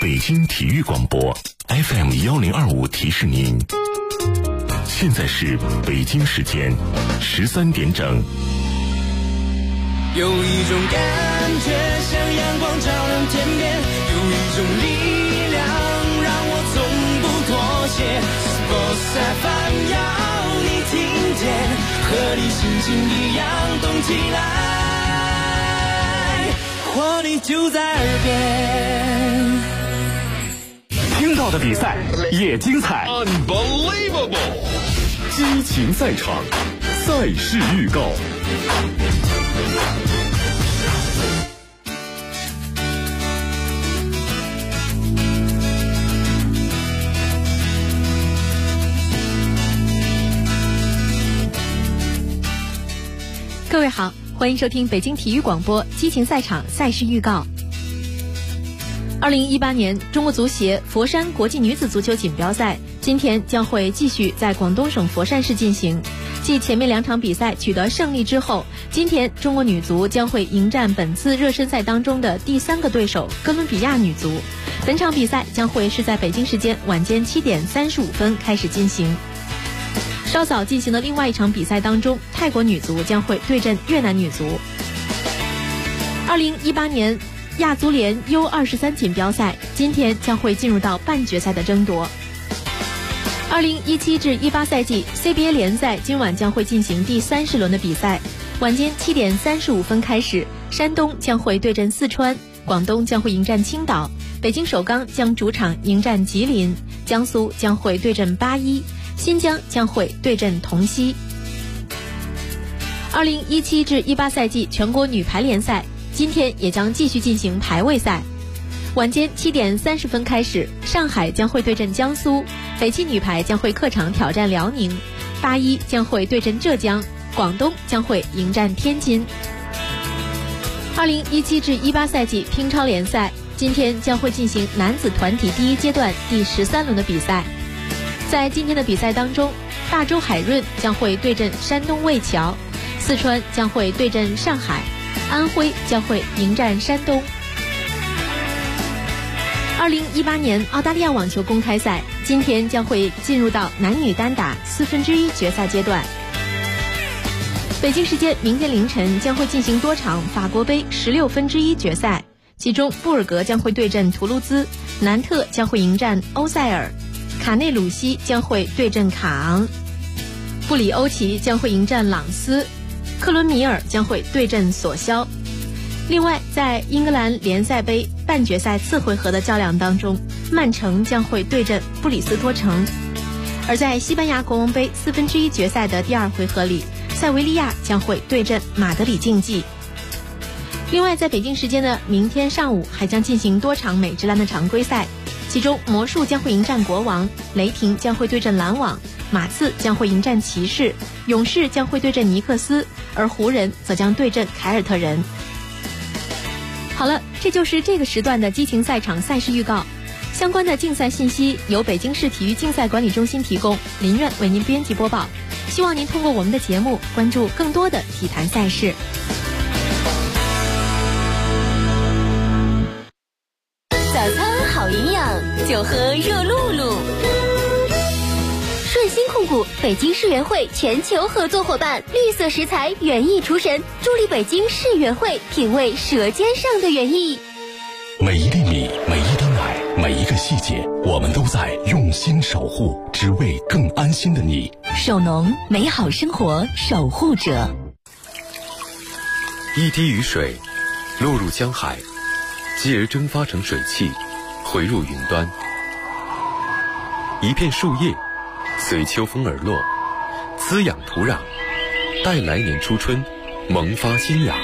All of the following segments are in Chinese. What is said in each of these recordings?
北京体育广播 FM1025提示您，现在是北京时间13点整。 有一种感觉像阳光照亮天边，有一种力量让我从不妥协。Sports FM 要你听见，和你心情一样动起来，活力就在耳边。 听到的比赛也精彩 Unbelievable 激情赛场，赛事预告。 各位好，欢迎收听北京体育广播激情赛场赛事预告。2018年中国足协佛山国际女子足球锦标赛今天将会继续在广东省佛山市进行。继前面2场比赛取得胜利之后，今天中国女足将会迎战本次热身赛当中的第3个对手哥伦比亚女足。本场比赛将会是在北京时间晚间7点35分开始进行。稍早进行的另外一场比赛当中，泰国女足将会对阵越南女足。2018年亚足联 U23 锦标赛今天将会进入到半决赛的争夺。2017至18赛季 CBA 联赛今晚将会进行第30轮的比赛，晚间7点35分开始，山东将会对阵四川，广东将会迎战青岛，北京首钢将主场迎战吉林，江苏将会对阵八一，新疆将会对阵同曦。2017至18赛季全国女排联赛今天也将继续进行排位赛，晚间7点30分开始，上海将会对阵江苏，北汽女排将会客场挑战辽宁，八一将会对阵浙江，广东将会迎战天津。2017至18赛季乒超联赛今天将会进行男子团体第1阶段第13轮的比赛。在今天的比赛当中，大洲海润将会对阵山东魏桥，四川将会对阵上海，安徽将会迎战山东。2018年澳大利亚网球公开赛今天将会进入到男女单打1/4决赛阶段。北京时间明天凌晨将会进行多场法国杯16分之1决赛，其中布尔格将会对阵图卢兹，南特将会迎战欧塞尔，卡内鲁西将会对阵卡昂，布里欧奇将会迎战朗斯，克伦米尔将会对阵索肖。另外，在英格兰联赛杯半决赛次回合的较量当中，曼城将会对阵布里斯托城；而在西班牙国王杯1/4决赛的第2回合里，塞维利亚将会对阵马德里竞技。另外，在北京时间的明天上午还将进行多场美职篮的常规赛，其中魔术将会迎战国王，雷霆将会对阵篮网，马刺将会迎战骑士，勇士将会对阵尼克斯，而湖人则将对阵凯尔特人。好了，这就是这个时段的激情赛场赛事预告。相关的竞赛信息由北京市体育竞赛管理中心提供，林苑为您编辑播报。希望您通过我们的节目关注更多的体坛赛事。 早餐好营养，就喝热露露。顺鑫控股北京世园会全球合作伙伴，绿色食材园艺厨神，助力北京世园会品味舌尖上的园艺。 每一粒米，每一滴奶，每一个细节，我们都在用心守护，只为更安心的你。 手农，美好生活守护者。 一滴雨水落入江海，继而蒸发成水汽，回入云端。一片树叶随秋风而落，滋养土壤，待来年初春萌发新芽。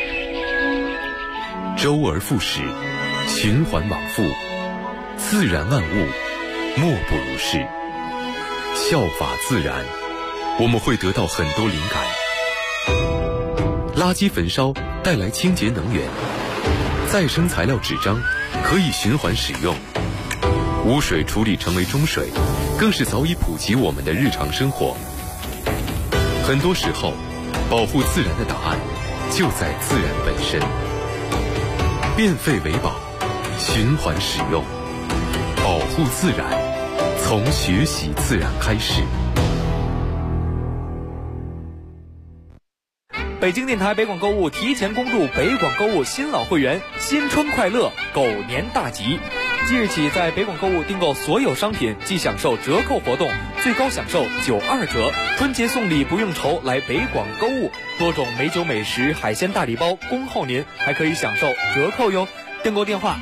周而复始，循环往复，自然万物莫不如是。效法自然，我们会得到很多灵感。垃圾焚烧带来清洁能源，再生材料纸张可以循环使用，污水处理成为中水，更是早已普及我们的日常生活。很多时候，保护自然的答案就在自然本身。变废为宝，循环使用， 保护自然，从学习自然开始。 北京电台北广购物提前恭祝北广购物新老会员新春快乐，狗年大吉！即日起，在北广购物订购所有商品即享受折扣活动，最高享受92折。春节送礼不用愁，来北广购物，多种美酒美食、海鲜大礼包恭候您，还可以享受折扣哟。订购电话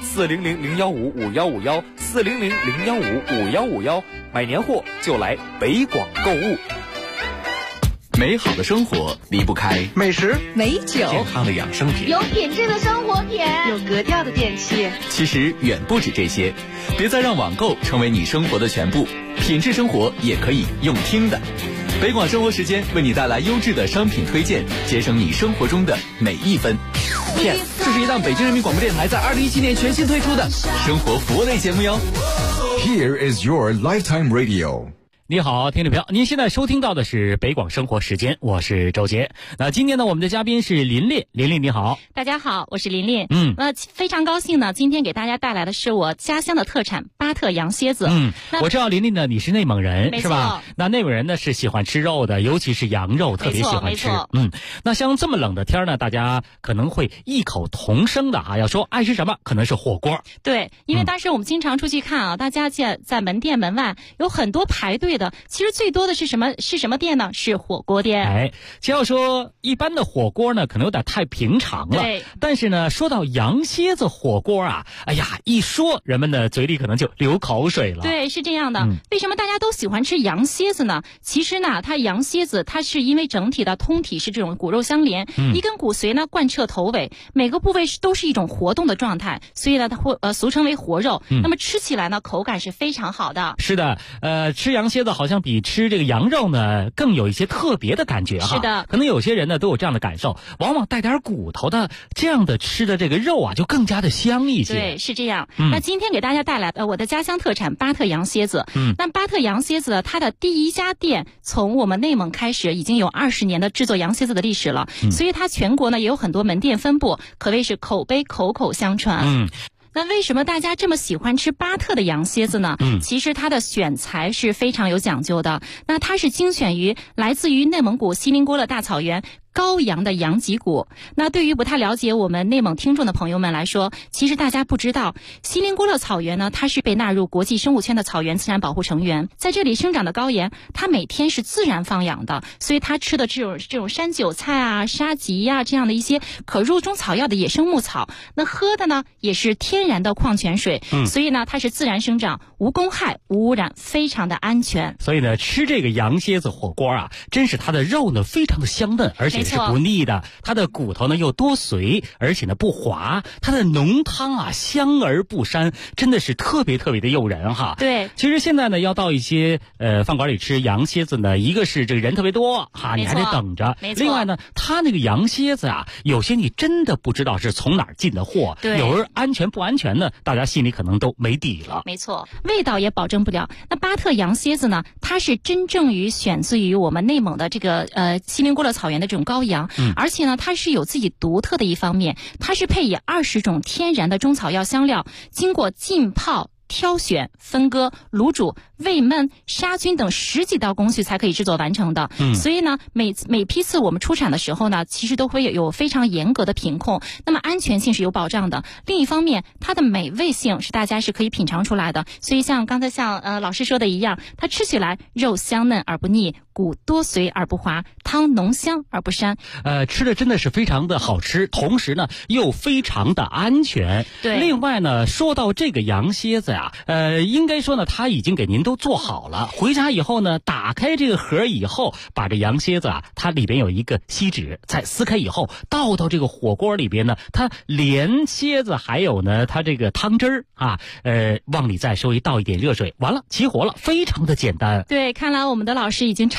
400-015-5151，400-015-5151，买年货就来北广购物。 美好的生活离不开美食、 美酒、 健康的养生品、 有品质的生活品、 有格调的电器。 其实远不止这些，别再让网购成为你生活的全部，品质生活也可以用听的。北广生活时间为你带来优质的商品推荐，节省你生活中的每一分。 这是一档北京人民广播电台在2017年全新推出的生活服务类节目哟。 Here is your lifetime radio。 你好，听众朋友，您现在收听到的是北广生活时间，我是周杰。那今天呢，我们的嘉宾是琳琳，琳琳你好。 大家好，我是琳琳。非常高兴呢，今天给大家带来的是我家乡的特产巴特羊蝎子。 我知道琳琳呢，你是内蒙人是吧？那内蒙人呢是喜欢吃肉的，尤其是羊肉，特别喜欢吃。那像这么冷的天呢，大家可能会异口同声的要说爱吃什么，可能是火锅。 对，因为当时我们经常出去看大家在门店门外有很多排队的，其实最多的是什么店呢？是火锅店。 只要说一般的火锅呢，可能有点太平常了。 对。 但是呢，说到羊蝎子火锅一说人们的嘴里可能就流口水了。 对，是这样的。为什么大家都喜欢吃羊蝎子呢？其实呢，它羊蝎子它是因为整体的通体是这种骨肉相连，一根骨髓呢贯彻头尾，每个部位都是一种活动的状态，所以呢它会俗称为活肉。那么吃起来呢口感是非常好的。 是的，吃羊蝎子好像比吃这个羊肉呢更有一些特别的感觉是的， 可能有些人呢都有这样的感受，往往带点骨头的这样的吃的这个肉就更加的香一些。 对，是这样。那今天给大家带来我的家乡特产巴特羊蝎子。那巴特羊蝎子它的第一家店从我们内蒙开始已经有20年的制作羊蝎子的历史了，所以它全国呢也有很多门店分布，可谓是口碑口口相传。那为什么大家这么喜欢吃巴特的羊蝎子呢？其实它的选材是非常有讲究的。那它是精选于来自于内蒙古锡林郭勒大草原羔羊的羊脊骨。那对于不太了解我们内蒙听众的朋友们来说，其实大家不知道，锡林郭勒草原呢，它是被纳入国际生物圈的草原自然保护成员。在这里生长的羔羊，它每天是自然放养的，所以它吃的这种山韭菜沙棘这样的一些可入中草药的野生牧草，那喝的呢也是天然的矿泉水。所以呢它是自然生长，无公害无污染，非常的安全。 所以呢吃这个羊蝎子火锅真是它的肉呢非常的香嫩，而且是不腻的，它的骨头呢又多髓，而且呢不滑，它的浓汤香而不膻，真的是特别特别的诱人对， 其实现在呢要到一些饭馆里吃羊蝎子呢，一个是这个人特别多你还得等着，另外呢它那个羊蝎子有些你真的不知道是从哪儿进的货，有时安全不安全呢，大家心里可能都没底了。 没错，味道也保证不了。那巴特羊蝎子呢，它是真正选自于我们内蒙的这个锡林郭勒草原的这种羔羊，而且呢它是有自己独特的一方面，它是配以20种天然的中草药香料，经过浸泡、挑选、分割、卤煮、煨焖、杀菌等10几道工序才可以制作完成的。所以呢每批次我们出产的时候呢，其实都会有非常严格的品控，那么安全性是有保障的。另一方面它的美味性是大家是可以品尝出来的，所以像刚才老师说的一样，它吃起来肉香嫩而不腻，骨多髓而不滑，汤浓香而不膻。 吃的真的是非常的好吃，同时呢又非常的安全。 对， 另外呢说到这个羊蝎子应该说呢它已经给您都做好了，回家以后呢打开这个盒以后，把这羊蝎子它里边有一个锡纸，再撕开以后倒到这个火锅里边呢，它连蝎子还有呢它这个汤汁往里再稍微倒一点热水，完了起火了，非常的简单。 对，看来我们的老师已经尝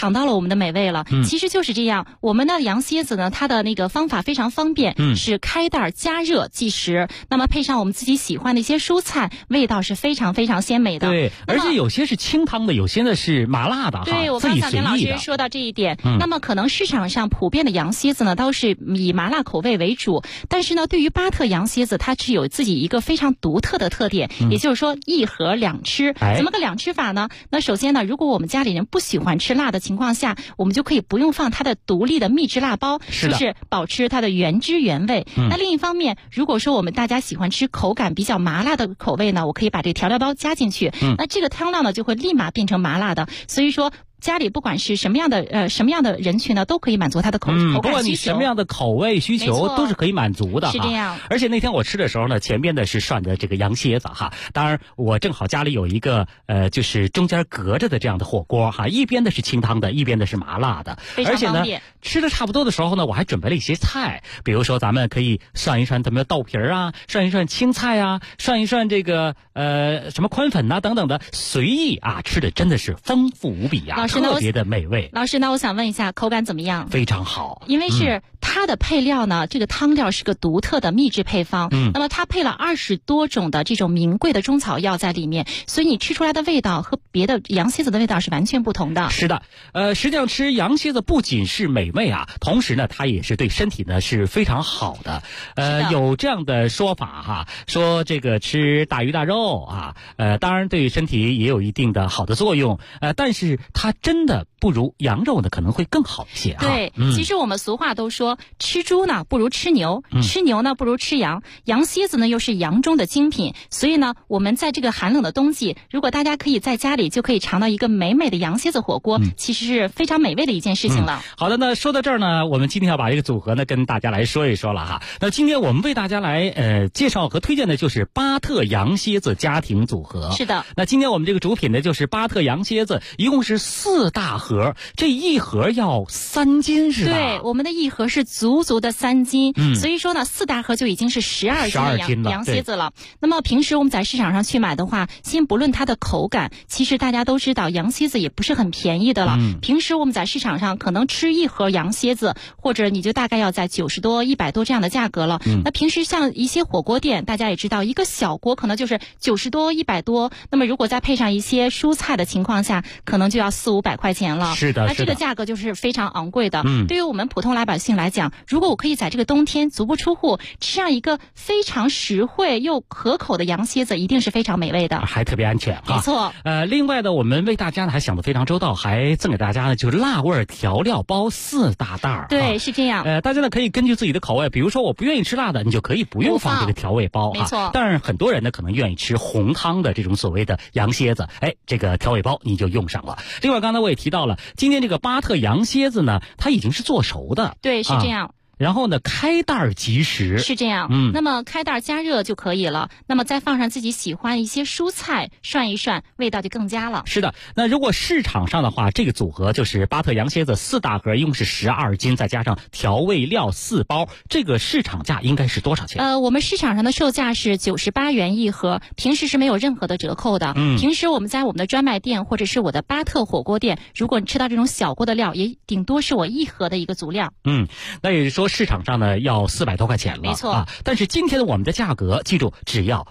尝到了我们的美味了。其实就是这样，我们的羊蝎子呢，它的那个方法非常方便，是开袋加热即食，那么配上我们自己喜欢的一些蔬菜，味道是非常非常鲜美的。 对，而且有些是清汤的，有些呢是麻辣的。 对，我刚想跟老师说到这一点。那么可能市场上普遍的羊蝎子呢，都是以麻辣口味为主，但是呢，对于巴特羊蝎子，它是有自己一个非常独特的特点，也就是说一盒两吃。怎么个两吃法呢？那首先呢，如果我们家里人不喜欢吃辣的情况下，我们就可以不用放它的独立的秘制辣包，就是保持它的原汁原味。那另一方面，如果说我们大家喜欢吃口感比较麻辣的口味呢，我可以把这个调料包加进去，那这个汤料呢就会立马变成麻辣的。所以说家里不管是什么样的人群呢，都可以满足他的口感需求。 不管你什么样的口味需求都是可以满足的。 是这样。 而且那天我吃的时候呢，前面的是涮的这个羊蝎子哈，当然我正好家里有一个就是中间隔着的这样的火锅哈，一边的是清汤的，一边的是麻辣的。而且呢，吃的差不多的时候呢，我还准备了一些菜，比如说咱们可以涮一涮咱们的豆皮啊，涮一涮青菜啊，涮一涮这个什么宽粉啊等等的，随意啊，吃的真的是丰富无比啊。特别的美味。 老师，那我想问一下，口感怎么样？ 非常好， 因为是它的配料呢，这个汤料是个独特的秘制配方，那么它配了20多种的这种名贵的中草药在里面，所以你吃出来的味道和别的羊蝎子的味道是完全不同的。 是的，实际上吃羊蝎子不仅是美味啊，同时呢，它也是对身体呢是非常好的。有这样的说法哈，说这个吃大鱼大肉啊，当然对身体也有一定的好的作用，但是它真的不如羊肉呢可能会更好一些啊。 对，其实我们俗话都说，吃猪呢不如吃牛，吃牛呢不如吃羊，羊蝎子呢又是羊中的精品，所以呢，我们在这个寒冷的冬季，如果大家可以在家里就可以尝到一个美美的羊蝎子火锅，其实是非常美味的一件事情了。 好的，那说到这儿呢，我们今天要把这个组合呢跟大家来说一说了哈。那今天我们为大家来介绍和推荐的就是巴特羊蝎子家庭组合。 是的， 那今天我们这个主品呢就是巴特羊蝎子，一共是4大盒，这一盒要3斤是吧？ 对，我们的一盒是足足的3斤，所以说呢，4大盒就已经是12斤的羊蝎子了。那么平时我们在市场上去买的话，先不论它的口感，其实大家都知道羊蝎子也不是很便宜的了。平时我们在市场上可能吃一盒羊蝎子，或者你就大概要在90多、100多这样的价格了。那平时像一些火锅店，大家也知道，一个小锅可能就是90多、100多，那么如果再配上一些蔬菜的情况下，可能就要400、500块钱了。 是的， 那这个价格就是非常昂贵的。对于我们普通老百姓来讲，如果我可以在这个冬天足不出户吃上一个非常实惠又可口的羊蝎子，一定是非常美味的， 还特别安全。 没错。 另外呢，我们为大家呢还想得非常周到，还赠给大家呢就是辣味调料包4大袋。 对，是这样。 大家呢可以根据自己的口味，比如说我不愿意吃辣的，你就可以不用放这个调味包。 没错。 但是很多人呢可能愿意吃红汤的这种所谓的羊蝎子，这个调味包你就用上了。另外刚才我也提到了，今天这个巴特羊蝎子呢，它已经是做熟的。 对，是这样。 然后呢，开袋即食， 是这样。那么开袋加热就可以了。那么再放上自己喜欢一些蔬菜，涮一涮，味道就更佳了。 是的。那如果市场上的话，这个组合就是巴特羊蝎子4大盒，一共是12斤，再加上调味料4包，这个市场价应该是多少钱？ 我们市场上的售价是98元一盒，平时是没有任何的折扣的。平时我们在我们的专卖店或者是我的巴特火锅店，如果你吃到这种小锅的料，也顶多是我一盒的一个足量。 那也就是说市场上呢要400多块钱了， 没错啊。但是今天我们的价格，记住只要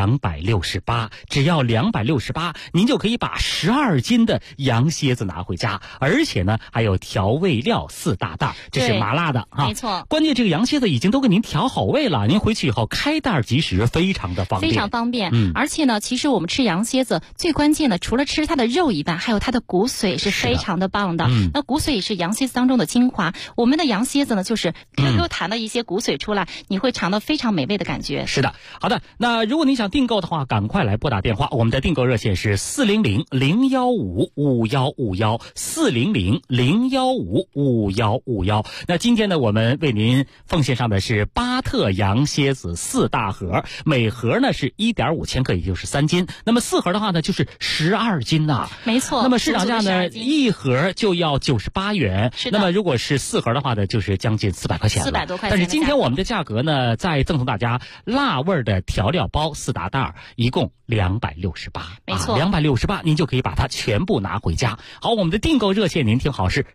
268，只要268，您就可以把12斤的羊蝎子拿回家，而且呢还有调味料4大袋，这是麻辣的啊。 没错。 关键这个羊蝎子已经都给您调好味了，您回去以后开袋即食，非常的方便， 非常方便。而且呢，其实我们吃羊蝎子最关键的，除了吃它的肉以外，还有它的骨髓是非常的棒的。那骨髓也是羊蝎子当中的精华。我们的羊蝎子呢，就是Q弹的一些骨髓出来，你会尝到非常美味的感觉。 是的，好的。那如果你想订购的话，赶快来拨打电话，我们的订购热线是400-015-5151，400-015-5151。那今天呢，我们为您奉献上的是巴特羊蝎子4大盒，每盒呢是1.5千克，也就是3斤。那么4盒的话呢，就是12斤呐。 没错。 那么市场价呢，一盒就要98元。 是的。 那么如果是4盒的话呢，就是将近400块。 块钱了 ，400多块钱。 但是今天我们的价格呢，再赠送大家辣味的调料包4大袋，一共268。 没错 ，268您就可以把它全部拿回家。好，我们的订购热线您听好是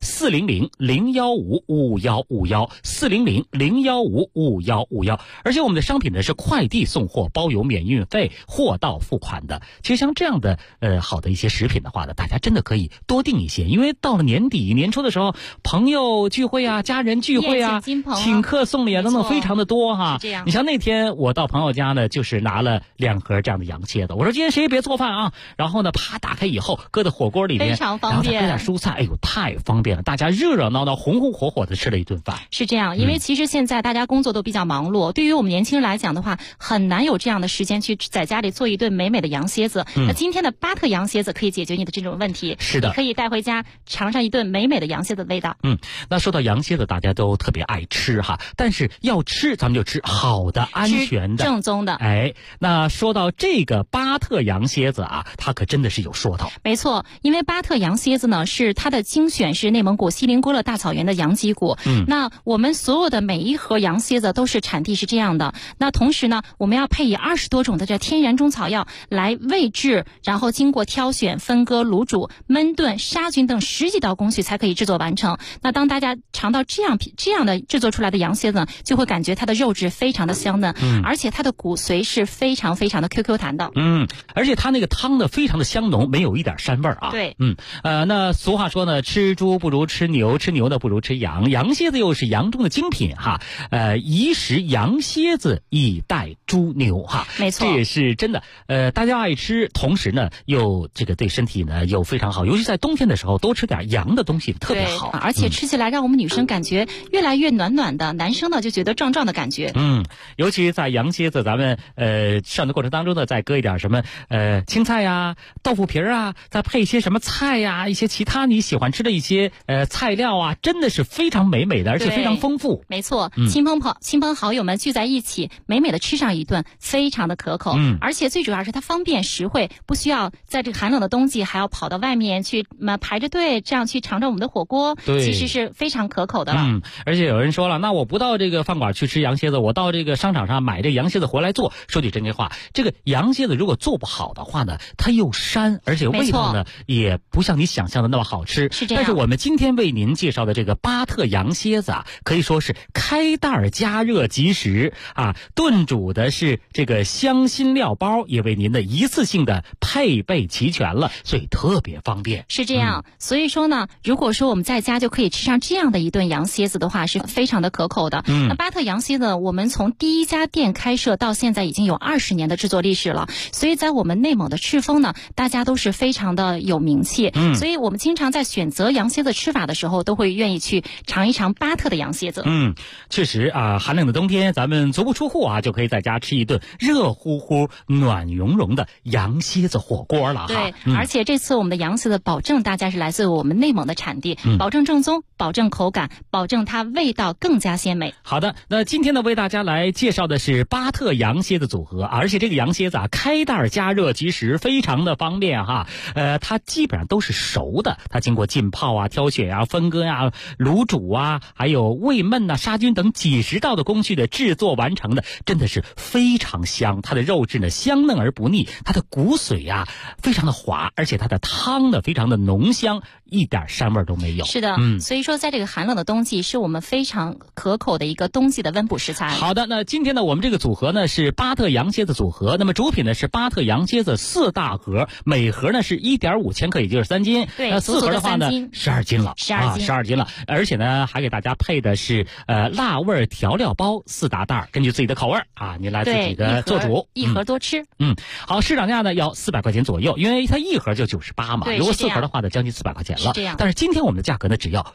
400-015-5151，400-015-5151。而且我们的商品呢是快递送货，包邮免运费，货到付款的。其实像这样的好的一些食品的话呢，大家真的可以多订一些，因为到了年底年初的时候，朋友聚会啊，家人聚会啊，请客送礼啊等等非常的多哈。 这样， 你像那天我到朋友家呢，就是拿了2盒这样的羊蝎子，我说今天谁也别做饭啊，然后呢啪打开以后搁在火锅里面， 非常方便， 然后再搁点蔬菜，哎呦太方便了，大家热热闹闹红红火火的吃了一顿饭。 是这样，因为其实现在大家工作都比较忙碌，对于我们年轻人来讲的话，很难有这样的时间去在家里做一顿美美的羊蝎子。那今天的巴特羊蝎子可以解决你的这种问题， 是的， 你可以带回家尝上一顿美美的羊蝎子的味道。 那说到羊蝎子，大家都特别爱吃哈，但是要吃咱们就吃好的、安全的、 正宗的。 哎，那说到这个巴特羊蝎子啊，它可真的是有说头。 没错，因为巴特羊蝎子呢，是它的精选是内蒙古锡林郭勒大草原的羊脊骨。那我们所有的每一盒羊蝎子都是产地是这样的。那同时呢，我们要配以20多种的这天然中草药来味制，然后经过挑选、分割、卤煮、焖炖、杀菌等10几道工序才可以制作完成。那当大家尝到这样的制作出来的羊蝎子呢，就会感觉它的肉质非常的香嫩，而且它的骨髓是非常非常的 QQ 弹的。 而且它那个汤呢非常的香浓，没有一点膻味啊。 对， 那俗话说呢，吃猪不如吃牛，吃牛的不如吃羊，羊蝎子又是羊中的精品哈。宜食羊蝎子以待猪牛哈。 没错， 这也是真的。大家爱吃，同时呢又这个对身体呢又非常好，尤其在冬天的时候多吃点羊的东西特别好。 而且吃起来让我们女生感觉越来越暖暖的，男生呢就觉得壮壮的感觉。 尤其在羊蝎子咱们上的过程当中呢，再搁一点什么青菜呀、豆腐皮啊，再配一些什么菜呀、一些其他你喜欢吃的一些菜料啊，真的是非常美美的，而且非常丰富。 没错，亲朋好友们聚在一起，美美的吃上一顿，非常的可口。而且最主要是它方便实惠，不需要在这个寒冷的冬季还要跑到外面去排着队，这样去尝着我们的火锅，其实是非常可口的了。 而且有人说了，那我不到这个饭馆去吃羊蝎子，我到这个商场上买这个羊蝎子回来做。说句真心话，这个羊蝎子如果做不好的话呢，它又膻，而且味道呢也不像你想象的那么好吃。 是这样。 但是我们今天为您介绍的这个巴特羊蝎子啊，可以说是开袋加热即食啊，炖煮的是这个香辛料包，也为您的一次性的配备齐全了，所以特别方便。 是这样。所以说呢，如果说我们在家就可以吃上这样的一顿羊蝎子的话，是非常的可口的。那巴特羊蝎子，我们从第一家店开设到现在已经有20年的制作历史了，所以在我们内蒙的赤峰呢，大家都是非常的有名气。所以我们经常在选择羊蝎子吃法的时候，都会愿意去尝一尝巴特的羊蝎子。 确实啊，寒冷的冬天咱们足不出户啊，就可以在家吃一顿热乎乎暖融融的羊蝎子火锅了哈。 对，而且这次我们的羊蝎子保证大家是来自我们内蒙的产地，保证正宗，保证口感，保证它味道更加鲜美。 好的，那今天呢为大家来介绍的是巴特羊蝎子组合，而且这个羊蝎子啊开袋加热即食，非常的方便哈。它基本上都是熟的，它经过浸泡啊、挑选啊、分割啊、卤煮啊，还有味焖啊、杀菌等几十道的工序的制作完成的，真的是非常香。它的肉质呢香嫩而不腻，它的骨髓啊非常的滑，而且它的汤呢非常的浓香，一点膻味都没有。 是的，所以说在这个寒冷的冬季，是我们非常可口的一个冬季的温补食材。 好的，那今天呢我们这个组合呢是巴特羊蝎子组合，那么主品呢是巴特羊蝎子4大盒，每盒呢是1.5千克，也就是3斤。 对， 那4盒的话呢12斤了，12斤了，而且呢还给大家配的是辣味调料包4大袋，根据自己的口味啊，您来自己的做主， 一盒多吃。 好，市场价呢要400块钱左右，因为它一盒就98嘛，如果4盒的话呢将近400块钱了。 这样。 但是今天我们的价格呢只要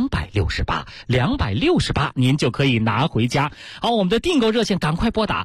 268，您就可以拿回家。好，我们的订购热线赶快拨打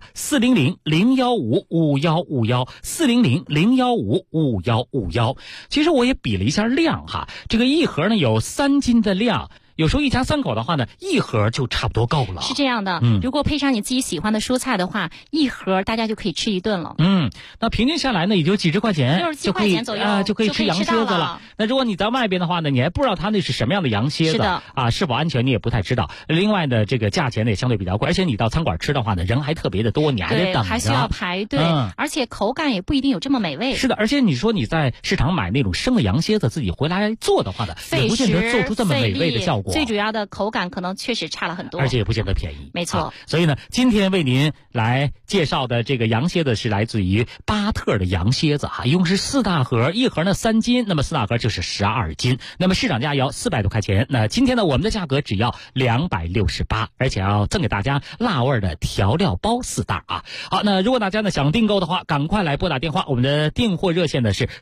400-015-5151，400-015-5151。其实我也比了一下量哈，这个一盒呢有3斤的量， 有时候一家3口的话呢，1盒就差不多够了。 是这样的，如果配上你自己喜欢的蔬菜的话，1盒大家就可以吃1顿了。 那平均下来呢，也就几十块钱 ，67块钱左右就可以吃羊蝎子了。那如果你在外边的话呢，你还不知道它那是什么样的羊蝎子， 是的是否安全你也不太知道。另外呢，这个价钱呢也相对比较贵，而且你到餐馆吃的话呢，人还特别的多，你还得等着， 还需要排队，而且口感也不一定有这么美味。 是的，而且你说你在市场买那种生的羊蝎子自己回来做的话呢，也不见得做出这么美味的效果。 最主要的口感可能确实差了很多， 而且也不见得便宜。 没错。 所以呢，今天为您来介绍的这个羊蝎子是来自于巴特的羊蝎子一共是4大盒，1盒呢3斤，那么4大盒就是12斤，那么市场价要400多块钱。那今天呢，我们的价格只要268，而且要赠给大家辣味的调料包4袋好，那如果大家呢想订购的话，赶快来拨打电话，我们的订货热线呢是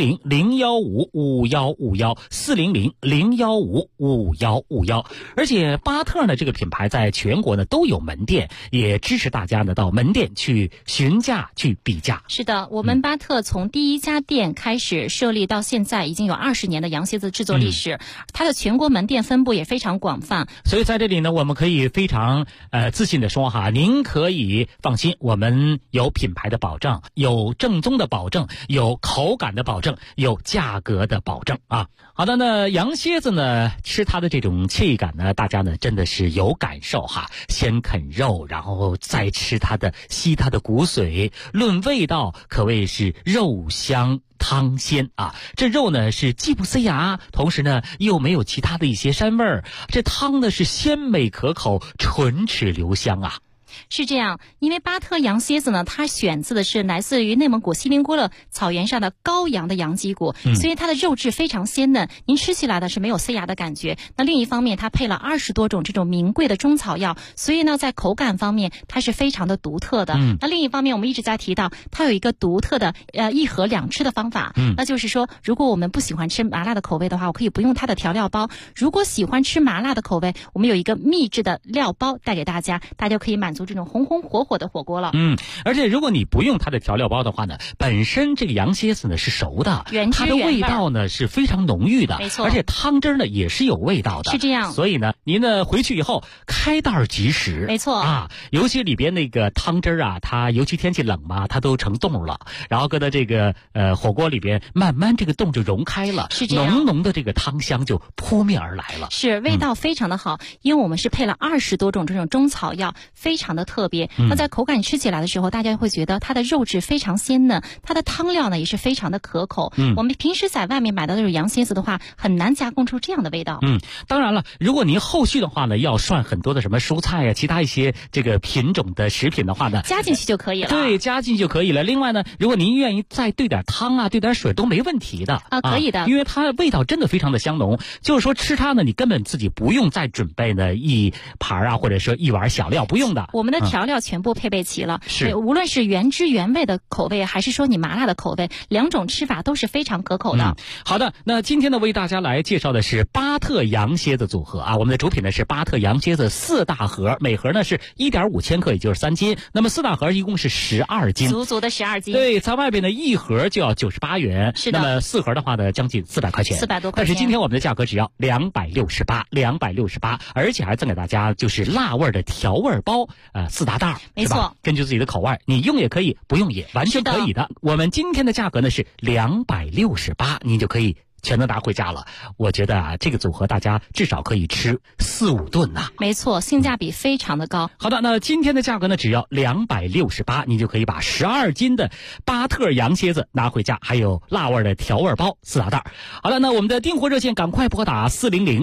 400-015-5151，400-015-5151。而且巴特呢这个品牌在全国呢都有门店，也支持大家呢到门店去询价去比价。 是的，我们巴特从第1家店开始设立到现在已经有20年的羊蝎子制作历史，它的全国门店分布也非常广泛。 所以在这里呢，我们可以非常自信的说您可以放心，我们有品牌的保证，有正宗的保证，有口感的保证，有价格的保证好的，那羊蝎子呢，吃它的这种气感呢，大家呢真的是有感受先啃肉，然后再吃吸它的骨髓，论味道可谓是肉香汤鲜这肉呢是既不塞牙，同时呢又没有其他的一些膻味儿，这汤呢是鲜美可口，唇齿留香是这样，因为巴特羊蝎子呢，它选自的是来自于内蒙古锡林郭勒草原上的羔羊的羊脊骨，所以它的肉质非常鲜嫩，您吃起来的是没有塞牙的感觉。那另一方面，它配了20多种这种名贵的中草药，所以呢，在口感方面它是非常的独特的。那另一方面，我们一直在提到它有一个独特的1盒2吃的方法，那就是说，如果我们不喜欢吃麻辣的口味的话，我可以不用它的调料包；如果喜欢吃麻辣的口味，我们有一个秘制的料包带给大家，大家可以满足这种红红火火的火锅了。 而且如果你不用它的调料包的话呢，本身这个羊蝎子呢是熟的，它的味道呢是非常浓郁的， 没错， 而且汤汁呢也是有味道的， 是这样。 所以呢，您呢回去以后开袋即食， 没错尤其里边那个汤汁它尤其天气冷嘛，它都成冻了，然后搁到这个火锅里边，慢慢这个冻就融开了， 是这样， 浓浓的这个汤香就扑面而来了， 是味道非常的好，因为我们是配了20多种这种中草药，非常的特别。那在口感吃起来的时候，大家会觉得它的肉质非常鲜嫩，它的汤料呢也是非常的可口。我们平时在外面买到这种羊蝎子的话，很难加工出这样的味道。 当然了，如果您后续的话呢，要涮很多的什么蔬菜其他一些这个品种的食品的话呢， 加进去就可以了。 对，加进去就可以了。另外呢，如果您愿意再兑点汤兑点水都没问题的可以的， 因为它的味道真的非常的香浓。就是说吃它呢，你根本自己不用再准备呢一盘或者说一碗小料，不用的。 我们的调料全部配备齐了， 是无论是原汁原味的口味，还是说你麻辣的口味，2种吃法都是非常可口的。 好的，那今天呢为大家来介绍的是巴特羊蝎子组合我们的主品呢是巴特羊蝎子4大盒，每盒呢是1.5千克，也就是3斤，那么4大盒一共是12斤， 足足的12斤。 对，在外边呢1盒就要98元， 是的， 那么4盒的话呢将近400块钱 ，400多块钱。 但是今天我们的价格只要268，而且还赠给大家就是辣味的调味包4大袋， 没错， 根据自己的口味，你用也可以，不用也完全可以的。我们今天的价格呢是268，您就可以全都拿回家了。我觉得这个组合大家至少可以吃4-5顿没错，性价比非常的高。 好的，那今天的价格呢只要268，您就可以把12斤的巴特羊蝎子拿回家，还有辣味的调味包4大袋。好了，那我们的订货热线赶快拨打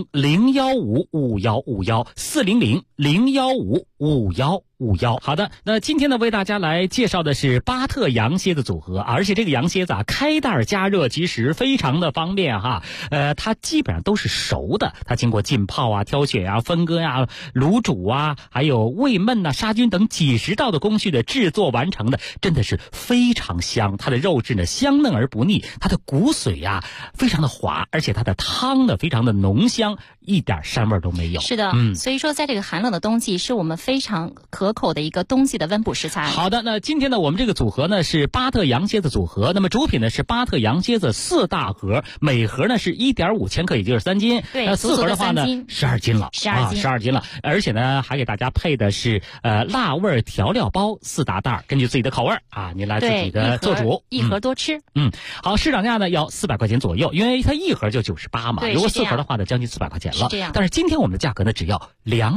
400-015-5151，400-015-5151。好的，那今天呢为大家来介绍的是巴特羊蝎子组合，而且这个羊蝎子开袋加热即食，非常的方便它基本上都是熟的，它经过浸泡挑选分割卤煮还有煨焖杀菌等几十道的工序的制作完成的，真的是非常香。它的肉质呢香嫩而不腻，它的骨髓非常的滑，而且它的汤呢非常的浓香， 一点膻味都没有。 是的，所以说在这个寒冷的冬季，是我们非常可口的一个冬季的温补食材。 好的，那今天呢，我们这个组合呢是巴特羊蝎子组合，那么主品呢是巴特羊蝎子4大盒，每盒呢是1.5千克，也就是3斤。 对， 那4盒的话呢12斤了 ，12 斤了，而且呢还给大家配的是辣味调料包4大袋，根据自己的口味啊，您来自己的做主， 一盒多吃。 好，市场价呢要400块钱左右，因为它一盒就98嘛，如果4盒的话呢，将近400块钱了。 这样， 但是今天我们的价格呢只要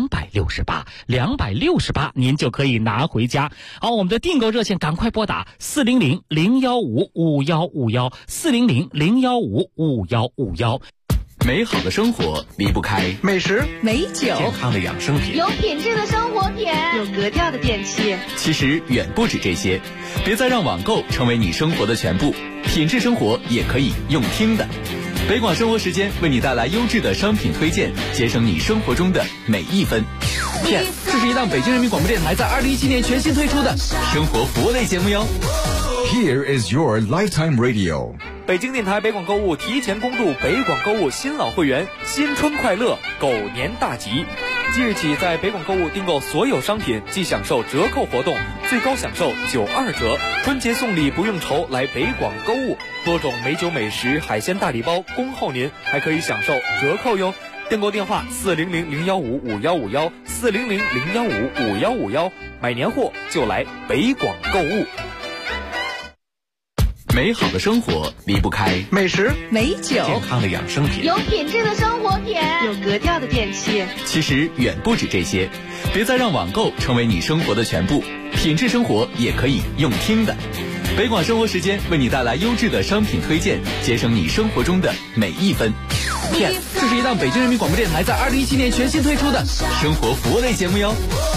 268，您就可以拿回家。好，我们的订购热线赶快拨打400-015-5151，400-015-5151。 美好的生活离不开美食、 美酒、 健康的养生品， 有品质的生活品， 有格调的电器。 其实远不止这些，别再让网购成为你生活的全部，品质生活也可以用听的。北广生活时间为你带来优质的商品推荐，节省你生活中的每一分。Yes， 这是一档北京人民广播电台在2017年全新推出的生活服务类节目哟。 Here is your lifetime radio。 北京电台北广购物提前公布北广购物新老会员新春快乐狗年大吉，即日起在北广购物订购所有商品即享受折扣活动，最高享受92折，春节送礼不用愁，来北广购物，多种美酒美食海鲜大礼包恭候您，还可以享受折扣哟。订购电话400-015-5151，400-015-5151，买年货就来北广购物。 美好的生活离不开美食、 美酒、 健康的养生品， 有品质的生活品， 有格调的电器。 其实远不止这些，别再让网购成为你生活的全部，品质生活也可以用听的。北广生活时间为你带来优质的商品推荐，节省你生活中的每一分。Yes， 这是一档北京人民广播电台在2017年全新推出的生活服务类节目哟。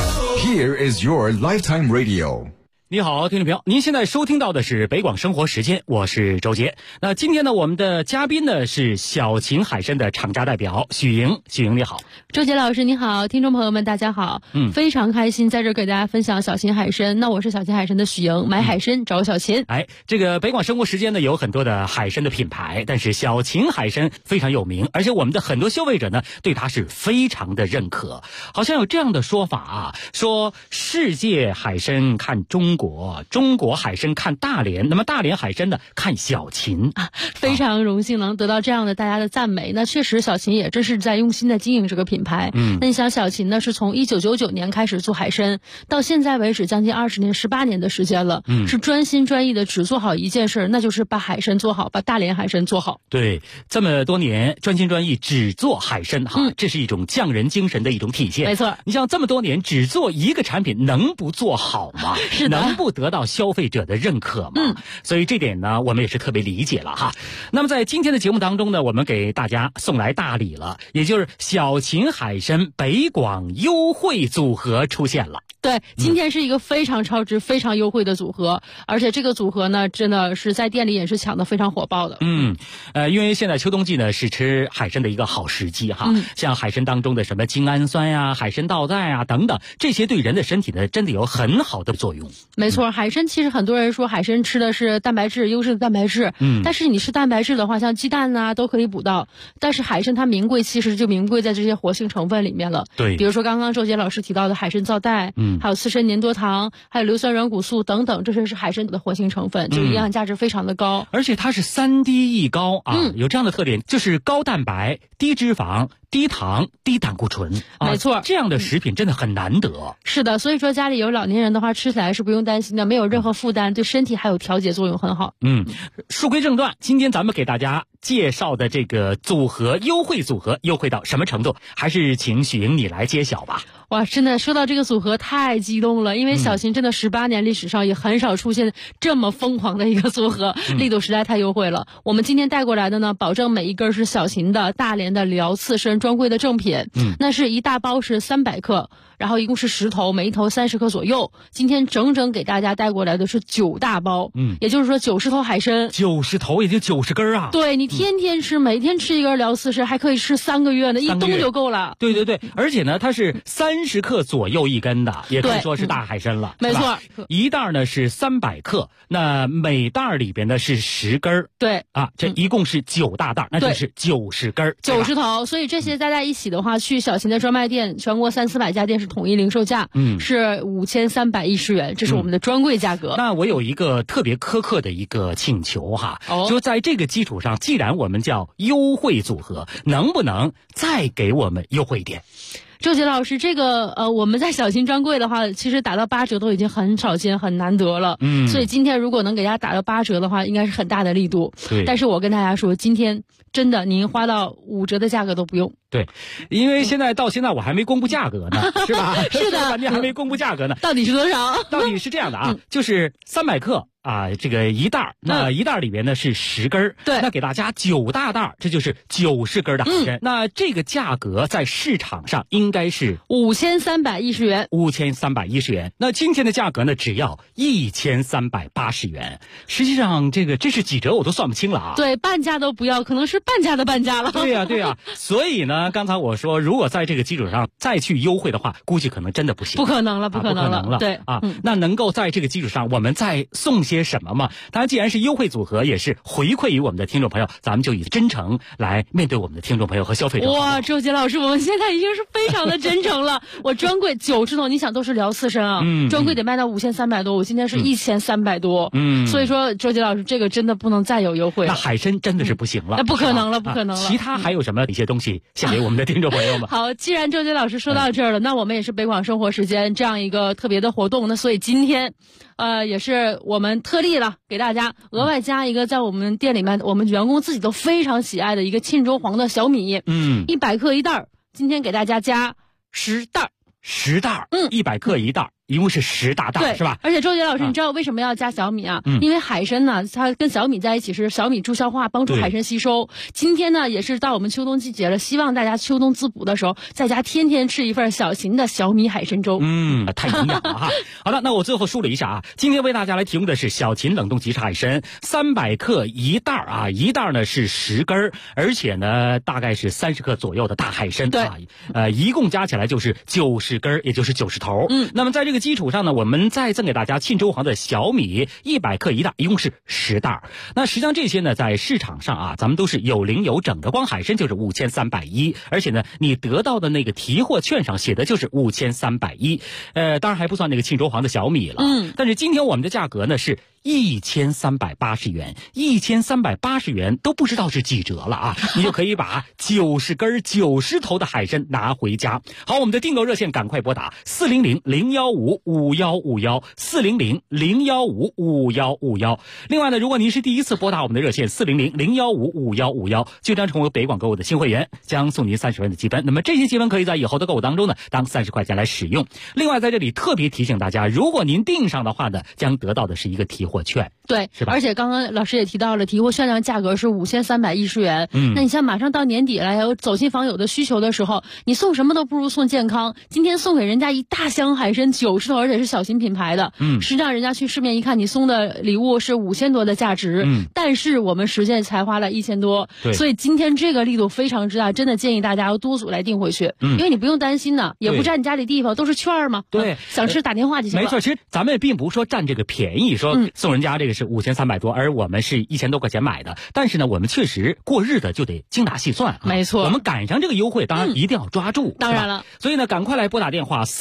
Here is your lifetime radio。 你好，听众朋友，您现在收听到的是北广生活时间，我是周杰。那今天呢，我们的嘉宾呢是小秦海参的厂家代表许莹。许莹你好。 周杰老师你好，听众朋友们大家好。非常开心在这给大家分享小秦海参。那我是小秦海参的许莹，买海参找小秦。 这个北广生活时间呢有很多的海参的品牌，但是小秦海参非常有名，而且我们的很多消费者呢对它是非常的认可。好像有这样的说法啊，说世界海参看中国，中国海参看大连，那么大连海参呢看小秦啊。 非常荣幸能得到这样的大家的赞美。那确实小秦也真是在用心的经营这个品牌。那你想小秦呢是从1999年开始做海参，到现在为止将近20年18年的时间了。是专心专意的只做好一件事，那就是把海参做好，把大连海参做好。 对，这么多年专心专意只做海参哈，这是一种匠人精神的一种体现。 没错， 你像这么多年只做一个产品，能不做好吗？ 是的， 能不得到消费者的认可吗？所以这点呢我们也是特别理解了哈。那么在今天的节目当中呢，我们给大家送来大礼了，也就是小秦海参北广优惠组合出现了。 对，今天是一个非常超值非常优惠的组合，而且这个组合呢真的是在店里也是抢得非常火爆的。 因为现在秋冬季呢是吃海参的一个好时机哈。像海参当中的什么精氨酸呀、海参皂苷啊等等，这些对人的身体呢真的有很好的作用。 没错，海参其实很多人说海参吃的是蛋白质，优质的蛋白质。但是你吃蛋白质的话，像鸡蛋啊都可以补到，但是海参它名贵其实就名贵在这些活性成分里面了。 对， 比如说刚刚周杰老师提到的海参皂苷，还有刺参粘多糖，还有硫酸软骨素等等，这些是海参的活性成分，就营养价值非常的高。 而且它是3低一高啊，有这样的特点，就是高蛋白、低脂肪、低糖、低胆固醇。 没错， 这样的食品真的很难得。 是的，所以说家里有老年人的话，吃起来是不用担心的，没有任何负担，对身体还有调节作用很好。 书归正传，今天咱们给大家介绍的这个组合优惠组合优惠到什么程度，还是请许莹你来揭晓吧。 哇，真的说到这个组合太激动了，因为小秦真的18年历史上也很少出现这么疯狂的一个组合，力度实在太优惠了。我们今天带过来的呢，保证每一根是小秦的大连的辽刺参专柜的正品。那是一大包是300克，然后一共是10头，每一头30克左右。今天整整给大家带过来的是9大包，也就是说90头海参，90 头也就90根啊。 对，你天天吃，每天吃一根辽40，还可以吃3个月呢，一冬就够了。 对对对，而且呢，它是30克左右一根的，也可以说是大海参了。 没错， 一袋呢是300克，那每袋里边呢是10根。 对啊，这一共是9大袋，那就是90根 ，90头。所以这些加在一起的话，去小秦的专卖店，全国300-400家店是统一零售价，是5310元，这是我们的专柜价格。 那我有一个特别苛刻的一个请求哈，就在这个基础上，既然我们叫优惠组合，能不能再给我们优惠一点？ 周杰老师，这个我们在小秦专柜的话，其实打到8折都已经很少见、很难得了。所以今天如果能给大家打到8折的话，应该是很大的力度。 对。 但是我跟大家说，今天真的您花到5折的价格都不用。 对，因为到现在我还没公布价格呢，是吧？ 是的， 半天还没公布价格呢。 到底是多少？ 到底是这样的啊，就是300克。这个一袋，那一袋里边呢是10根， 对， 那给大家9大袋，这就是90根的海参。那这个价格在市场上应该是 5310元 ，5310元。那今天的价格呢，只要1380元。实际上，这是几折我都算不清了啊。 对，半价都不要，可能是半价的半价了。 对呀。所以呢，刚才我说，如果在这个基础上再去优惠的话，估计可能真的不行。 不可能了。对啊，那能够在这个基础上，我们再送些什么嘛？当然，既然是优惠组合，也是回馈于我们的听众朋友，咱们就以真诚来面对我们的听众朋友和消费者。 哇，周杰老师，我们现在已经是非常的真诚了。我专柜90头，你想都是辽刺参啊，专柜得卖到5300多，我今天是1300多。所以说周杰老师，这个真的不能再有优惠了。 那海参真的是不行了， 那不可能了。 其他还有什么一些东西献给我们的听众朋友们？ 好，既然周杰老师说到这儿了，那我们也是北广生活时间这样一个特别的活动，那所以今天。也是我们特例了，给大家额外加一个在我们店里面我们员工自己都非常喜爱的一个沁州黄的小米，100克一袋，今天给大家加10袋 ，10袋，100克一袋。一共是10大袋，是吧？ 而且周杰老师，你知道为什么要加小米啊？因为海参呢，它跟小米在一起是小米助消化，帮助海参吸收。今天呢，也是到我们秋冬季节了，希望大家秋冬滋补的时候，在家天天吃一份小秦的小米海参粥。 太营养了哈。好了，那我最后梳理一下啊，今天为大家来提供的是小秦冷冻即食海参，300克一袋啊，一袋呢是10根，而且呢大概是30克左右的大海参啊，一共加起来就是90根，也就是90头。那么在这个基础上呢，我们再赠给大家沁州黄的小米100克一袋，一共是10袋。那实际上这些呢，在市场上啊，咱们都是有零有整的，光海参就是5310，而且呢，你得到的那个提货券上写的就是5310，当然还不算那个沁州黄的小米了。但是今天我们的价格呢是1380元，1380元都不知道是几折了啊！你就可以把90根90头的海参拿回家。好，我们的订购热线赶快拨打400-015-5151，400-015-5151。另外呢，如果您是第一次拨打我们的热线400-015-5151，就将成为北广购物的新会员，将送您30元的积分。那么这些积分可以在以后的购物当中呢，当30块钱来使用。另外在这里特别提醒大家，如果您订上的话呢，将得到的是一个提货券。 对， 是吧？ 而且刚刚老师也提到了，提货券的价格是5310元。那你像马上到年底了，有走亲访友的需求的时候，你送什么都不如送健康。今天送给人家一大箱海参90头，而且是小型品牌的。实际上人家去市面一看，你送的礼物是5000多的价值，但是我们实践才花了1000多。所以今天这个力度非常之大，真的建议大家要多组来订回去，因为你不用担心呢，也不占你家里地方，都是券嘛。 对， 想吃打电话就行了。 没错，其实咱们并不是说占这个便宜，说送人家这个是5300多，而我们是1000多块钱买的。但是呢，我们确实过日子就得精打细算。 没错， 我们赶上这个优惠，当然一定要抓住。 当然了， 所以呢，赶快来拨打电话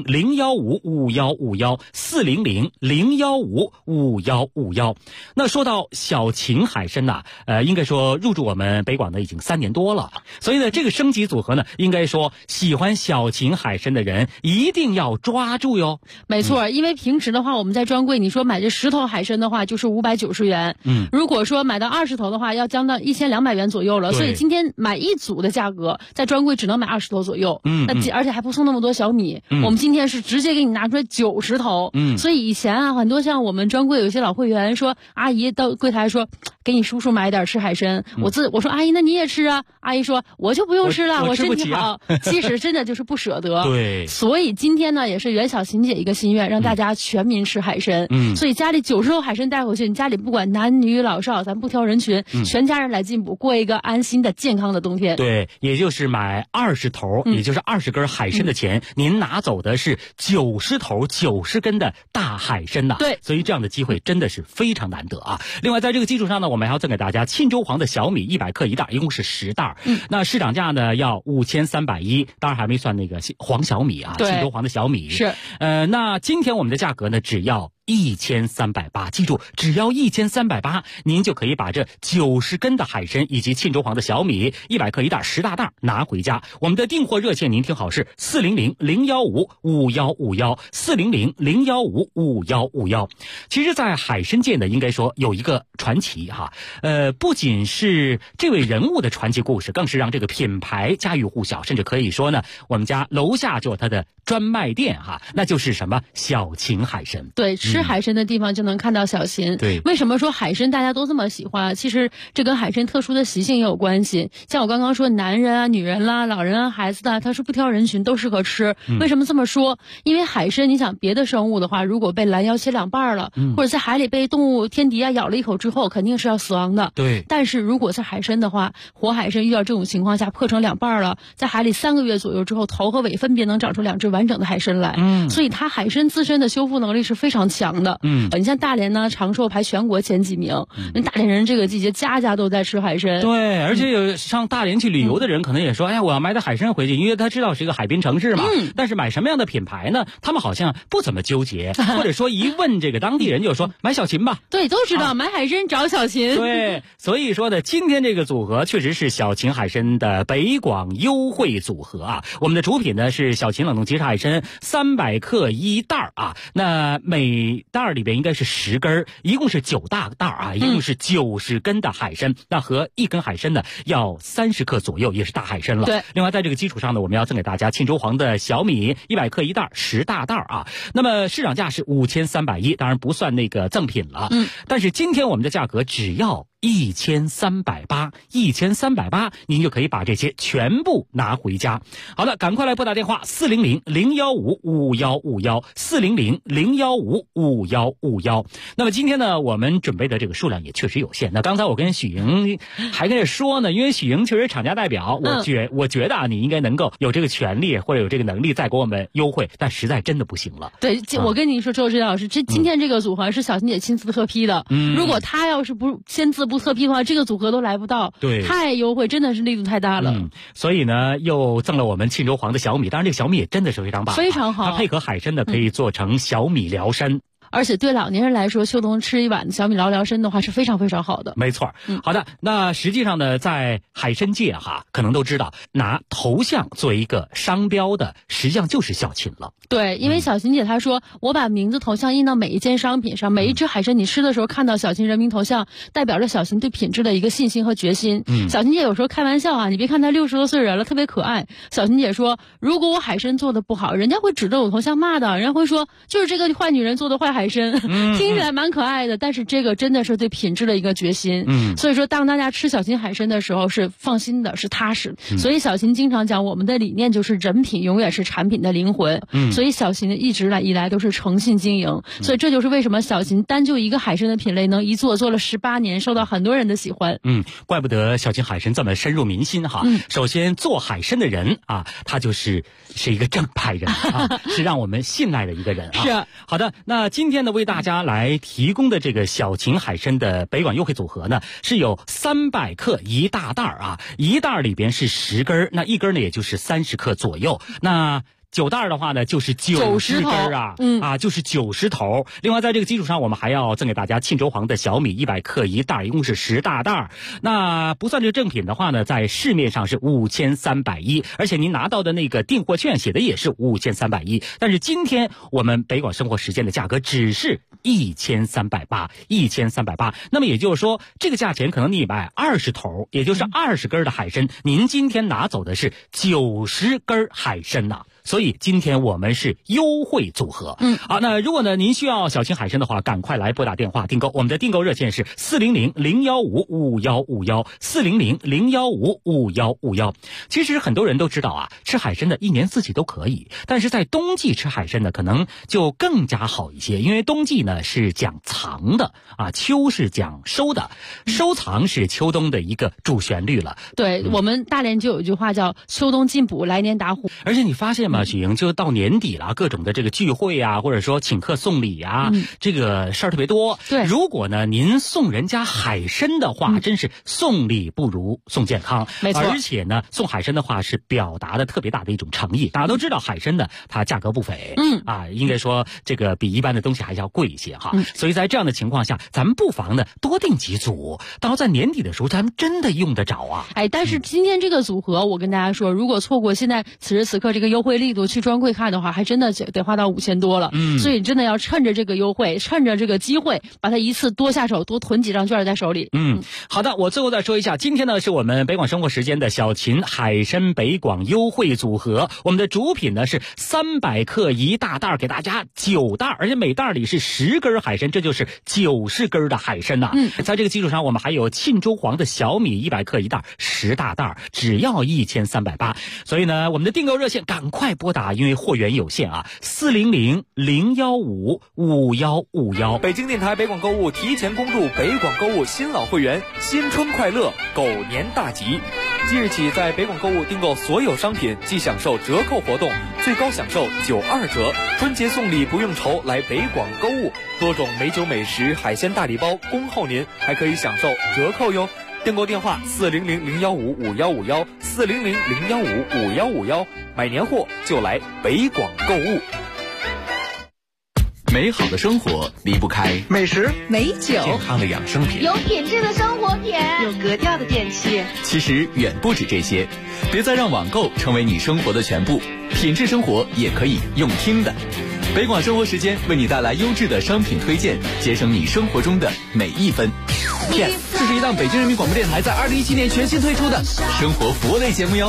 400-015-5151，400-015-5151。那说到小秦海参呐，应该说入驻我们北广的已经3年多了。所以呢，这个升级组合呢，应该说喜欢小秦海参的人一定要抓住哟。 没错，因为平时的话，我们在专柜，你说买这10头海参的话，就是590元。如果说买到20头的话，要将到1200元左右了。所以今天买一组的价格，在专柜只能买20头左右。而且还不送那么多小米。我们今天是直接给你拿出来90头。所以以前啊，很多像我们专柜有些老会员说，阿姨到柜台说，给你叔叔买点吃海参。我说阿姨，那你也吃啊？阿姨说我就不用吃了，我身体好。其实真的就是不舍得。 对。 所以今天呢，也是袁小琴姐一个心愿，让大家全民吃海参。所以家里90头海参带回去，你家里不管男女老少，咱不挑人群，全家人来进补，过一个安心的健康的冬天。 对，也就是买20头，也就是20根海参的钱，您拿走的是90头90根的大海参呐。 对， 所以这样的机会真的是非常难得啊。另外在这个基础上呢，我们还要赠给大家沁州黄的小米100克1袋，一共是10袋。那市场价呢要5310，当然还没算那个黄小米啊，沁州黄的小米是。 那今天我们的价格呢只要1380，记住，只要1380，您就可以把这90根的海参以及沁州黄的小米100克1袋10大袋拿回家。我们的订货热线您听好是400-015-5151，400-015-5151。其实在海参界呢，应该说有一个传奇哈，不仅是这位人物的传奇故事，更是让这个品牌家喻户晓，甚至可以说呢，我们家楼下就有它的专卖店哈，那就是什么小秦海参。 对，吃海参的地方就能看到小秦。 对， 为什么说海参大家都这么喜欢？其实这跟海参特殊的习性也有关系。像我刚刚说，男人啊、女人啦、老人啊、孩子的，他是不挑人群，都适合吃。为什么这么说？因为海参，你想别的生物的话，如果被拦腰切2半了，或者在海里被动物天敌啊咬了一口之后，肯定是要死亡的。 对。 但是如果在海参的话，活海参遇到这种情况下破成2半了，在海里3个月左右之后，头和尾分别能长出2只完整的海参来。所以它海参自身的修复能力是非常强的。你像大连呢，长寿排全国前几名。大连人这个季节家家都在吃海参。 对，而且有上大连去旅游的人可能也说，哎呀，我要买点海参回去，因为他知道是一个海滨城市嘛。但是买什么样的品牌呢？他们好像不怎么纠结，或者说一问这个当地人就说买小秦吧。 对，都知道买海参找小秦。 对，所以说呢，今天这个组合确实是小秦海参的北广优惠组合啊。我们的主品呢是小秦冷冻即食海参300克1袋啊，那每袋里边应该是10根，一共是9大袋啊，一共是90根的海参。那和1根海参呢要30克左右，也是大海参了。 对。 另外在这个基础上呢，我们要赠给大家沁州黄的小米100克1袋10大袋啊。那么市场价是5310，当然不算那个赠品了。但是今天我们的价格只要1380，您就可以把这些全部拿回家。好的，赶快来拨打电话400-015-5151，400-015-5151。那么今天呢，我们准备的这个数量也确实有限。那刚才我跟许莹还跟着说呢，因为许莹确实厂家代表，我觉得啊，你应该能够有这个权利或者有这个能力再给我们优惠，但实在真的不行了。 对，我跟你说，周指导老师，今天这个组合是小秦姐亲自特批的。如果她要是不签字不特批的话，这个组合都来不到。 对， 太优惠，真的是力度太大了。 所以呢，又赠了我们沁州黄的小米，当然这个小米也真的是非常棒， 非常好。 它配合海参的可以做成小米辽参。 而且对老年人来说，秋冬吃一碗小米辽参的话是非常非常好的。 没错。好的，那实际上呢，在海参界哈，可能都知道拿头像作为一个商标的，实际上就是小秦了。 对，因为小秦姐她说，我把名字头像印到每一件商品上，每一只海参你吃的时候看到小秦人民头像，代表着小秦对品质的一个信心和决心。小秦姐有时候开玩笑啊，你别看她60多岁人了，特别可爱。小秦姐说，如果我海参做的不好，人家会指着我头像骂的，人家会说就是这个坏女人做的坏海参。听起来蛮可爱的，但是这个真的是对品质的一个决心。所以说当大家吃小秦海参的时候是放心的，是踏实。所以小秦经常讲，我们的理念就是人品永远是产品的灵魂。所以小秦一直以来都是诚信经营。所以这就是为什么小秦单就一个海参的品类能一做了18年，受到很多人的喜欢。 怪不得小秦海参这么深入民心哈。首先做海参的人啊，他是一个正派人啊，是让我们信赖的一个人啊。 是。 好的，那今天呢为大家来提供的这个小秦海参的北广优惠组合呢，是有300克1大袋啊，一袋里边是10根，那一根呢也就是30克左右。那9袋的话呢，就是90根啊，就是90头。另外，在这个基础上，我们还要赠给大家沁州黄的小米100克1袋，一共是10大袋。那不算这个正品的话呢，在市面上是5310，而且您拿到的那个订货券写的也是5310。但是今天我们北广生活时间的价格只是1380，1380。那么也就是说，这个价钱可能你买20头，也就是20根的海参，您今天拿走的是90根海参呐。 所以今天我们是优惠组合。好，那如果呢您需要小型海参的话，赶快来拨打电话订购，我们的订购热线是400-015-5151，400-015-5151。其实很多人都知道啊，吃海参的一年四季都可以，但是在冬季吃海参呢，可能就更加好一些，因为冬季呢是讲藏的啊，秋是讲收的，收藏是秋冬的一个主旋律了。 对，我们大连就有一句话叫秋冬进补，来年打虎。 而且你发现吗，许莹，就到年底了，各种的这个聚会啊，或者说请客送礼啊，这个事儿特别多。 对， 如果呢您送人家海参的话，真是送礼不如送健康。 没错， 而且呢送海参的话是表达的特别大的一种诚意。大家都知道海参呢它价格不菲，应该说这个比一般的东西还要贵一些哈。所以在这样的情况下，咱们不妨呢多订几组，到在年底的时候咱们真的用得着啊。 但是今天这个组合我跟大家说，如果错过现在此时此刻这个优惠力度去专柜看的话，还真的得花到5000多了。所以真的要趁着这个优惠，趁着这个机会，把它一次多下手，多囤几张券在手里。 好的，我最后再说一下，今天呢是我们北广生活时间的小秦海参北广优惠组合，我们的主品呢是300克一大袋，给大家9袋，而且每袋里是10根海参，这就是90根的海参呐。在这个基础上，我们还有沁州黄的小米100克一袋，10大袋，只要1380。所以呢，我们的订购热线赶快拨打，因为货源有限啊，400-015-5151。 北京电台北广购物提前恭祝北广购物新老会员新春快乐，狗年大吉！即日起，在北广购物订购所有商品即享受折扣活动，最高享受92折。春节送礼不用愁，来北广购物，多种美酒美食、海鲜大礼包恭候您，还可以享受折扣哟。订购电话400-015-5151，400-015-5151，买年货就来北广购物。 美好的生活离不开美食、美酒、 健康的养生品、 有品质的生活品、 有格调的电器。 其实远不止这些，别再让网购成为你生活的全部，品质生活也可以用听的。北广生活时间为你带来优质的商品推荐，节省你生活中的每一分。这是一档北京人民广播电台在2017年全新推出的生活服务类节目哟。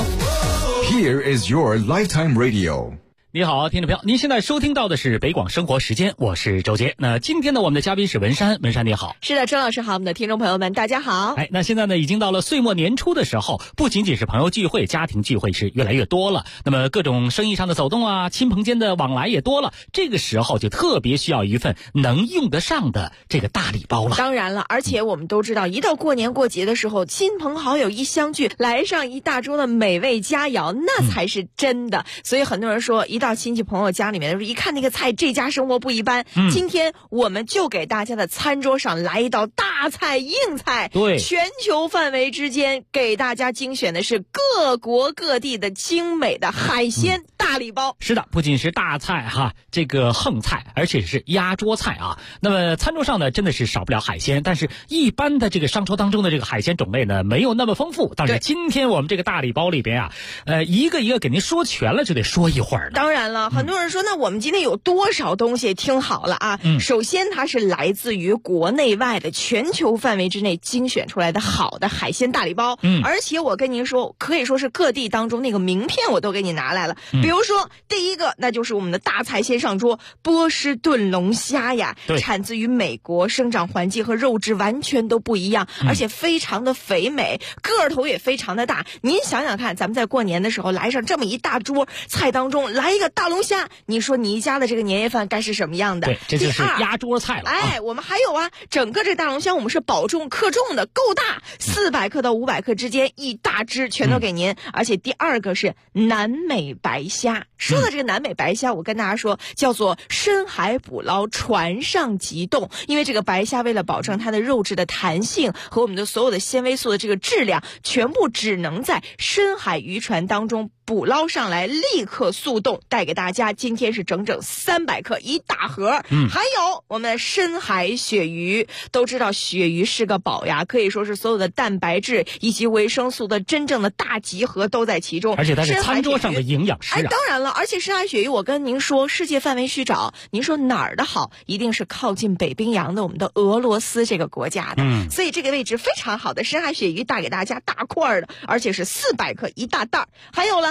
Here is your lifetime radio。 你好，听众朋友，您现在收听到的是北广生活时间，我是周杰。那今天呢，我们的嘉宾是文山，文山你好。 是的，周老师好，我们的听众朋友们大家好。 那现在呢，已经到了岁末年初的时候，不仅仅是朋友聚会、家庭聚会是越来越多了，那么各种生意上的走动啊，亲朋间的往来也多了，这个时候就特别需要一份能用得上的这个大礼包了。 当然了，而且我们都知道，一到过年过节的时候，亲朋好友一相聚，来上一大桌的美味佳肴，那才是真的。所以很多人说，一到亲戚朋友家里面，一看那个菜，这家生活不一般。今天我们就给大家的餐桌上来一道大菜硬菜， 对， 全球范围之间给大家精选的是各国各地的精美的海鲜大礼包。 是的，不仅是大菜哈，这个横菜，而且是压桌菜啊。那么餐桌上呢，真的是少不了海鲜，但是一般的这个商桌当中的这个海鲜种类呢，没有那么丰富。但是今天我们这个大礼包里边啊，一个一个给您说全了，就得说一会儿呢。 当然了，很多人说，那我们今天有多少东西？听好了啊，首先它是来自于国内外的全球范围之内精选出来的好的海鲜大礼包。而且我跟您说，可以说是各地当中那个名片我都给你拿来了。比如说第一个，那就是我们的大菜先上桌，波士顿龙虾呀，产自于美国，生长环境和肉质完全都不一样，而且非常的肥美，个头也非常的大。您想想看，咱们在过年的时候来上这么一大桌菜当中来一个大龙虾，你说你家的这个年夜饭该是什么样的？ 对，这就是压桌菜了。 我们还有啊，整个这大龙虾我们是保重克重的，够大，400克到500克之间，一大只全都给您。而且第二个是南美白虾。说到这个南美白虾，我跟大家说，叫做深海捕捞，船上急冻。因为这个白虾为了保证它的肉质的弹性和我们的所有的纤维素的这个质量，全部只能在深海渔船当中捕捞上来，立刻速冻带给大家。今天是整整300克一大盒。还有我们的深海鳕鱼，都知道鳕鱼是个宝呀，可以说是所有的蛋白质以及维生素的真正的大集合都在其中， 而且它是餐桌上的营养师啊。 当然了，而且深海鳕鱼我跟您说，世界范围去找，您说哪儿的好，一定是靠近北冰洋的我们的俄罗斯这个国家的。所以这个位置非常好的深海鳕鱼带给大家大块的，而且是400克一大袋。还有了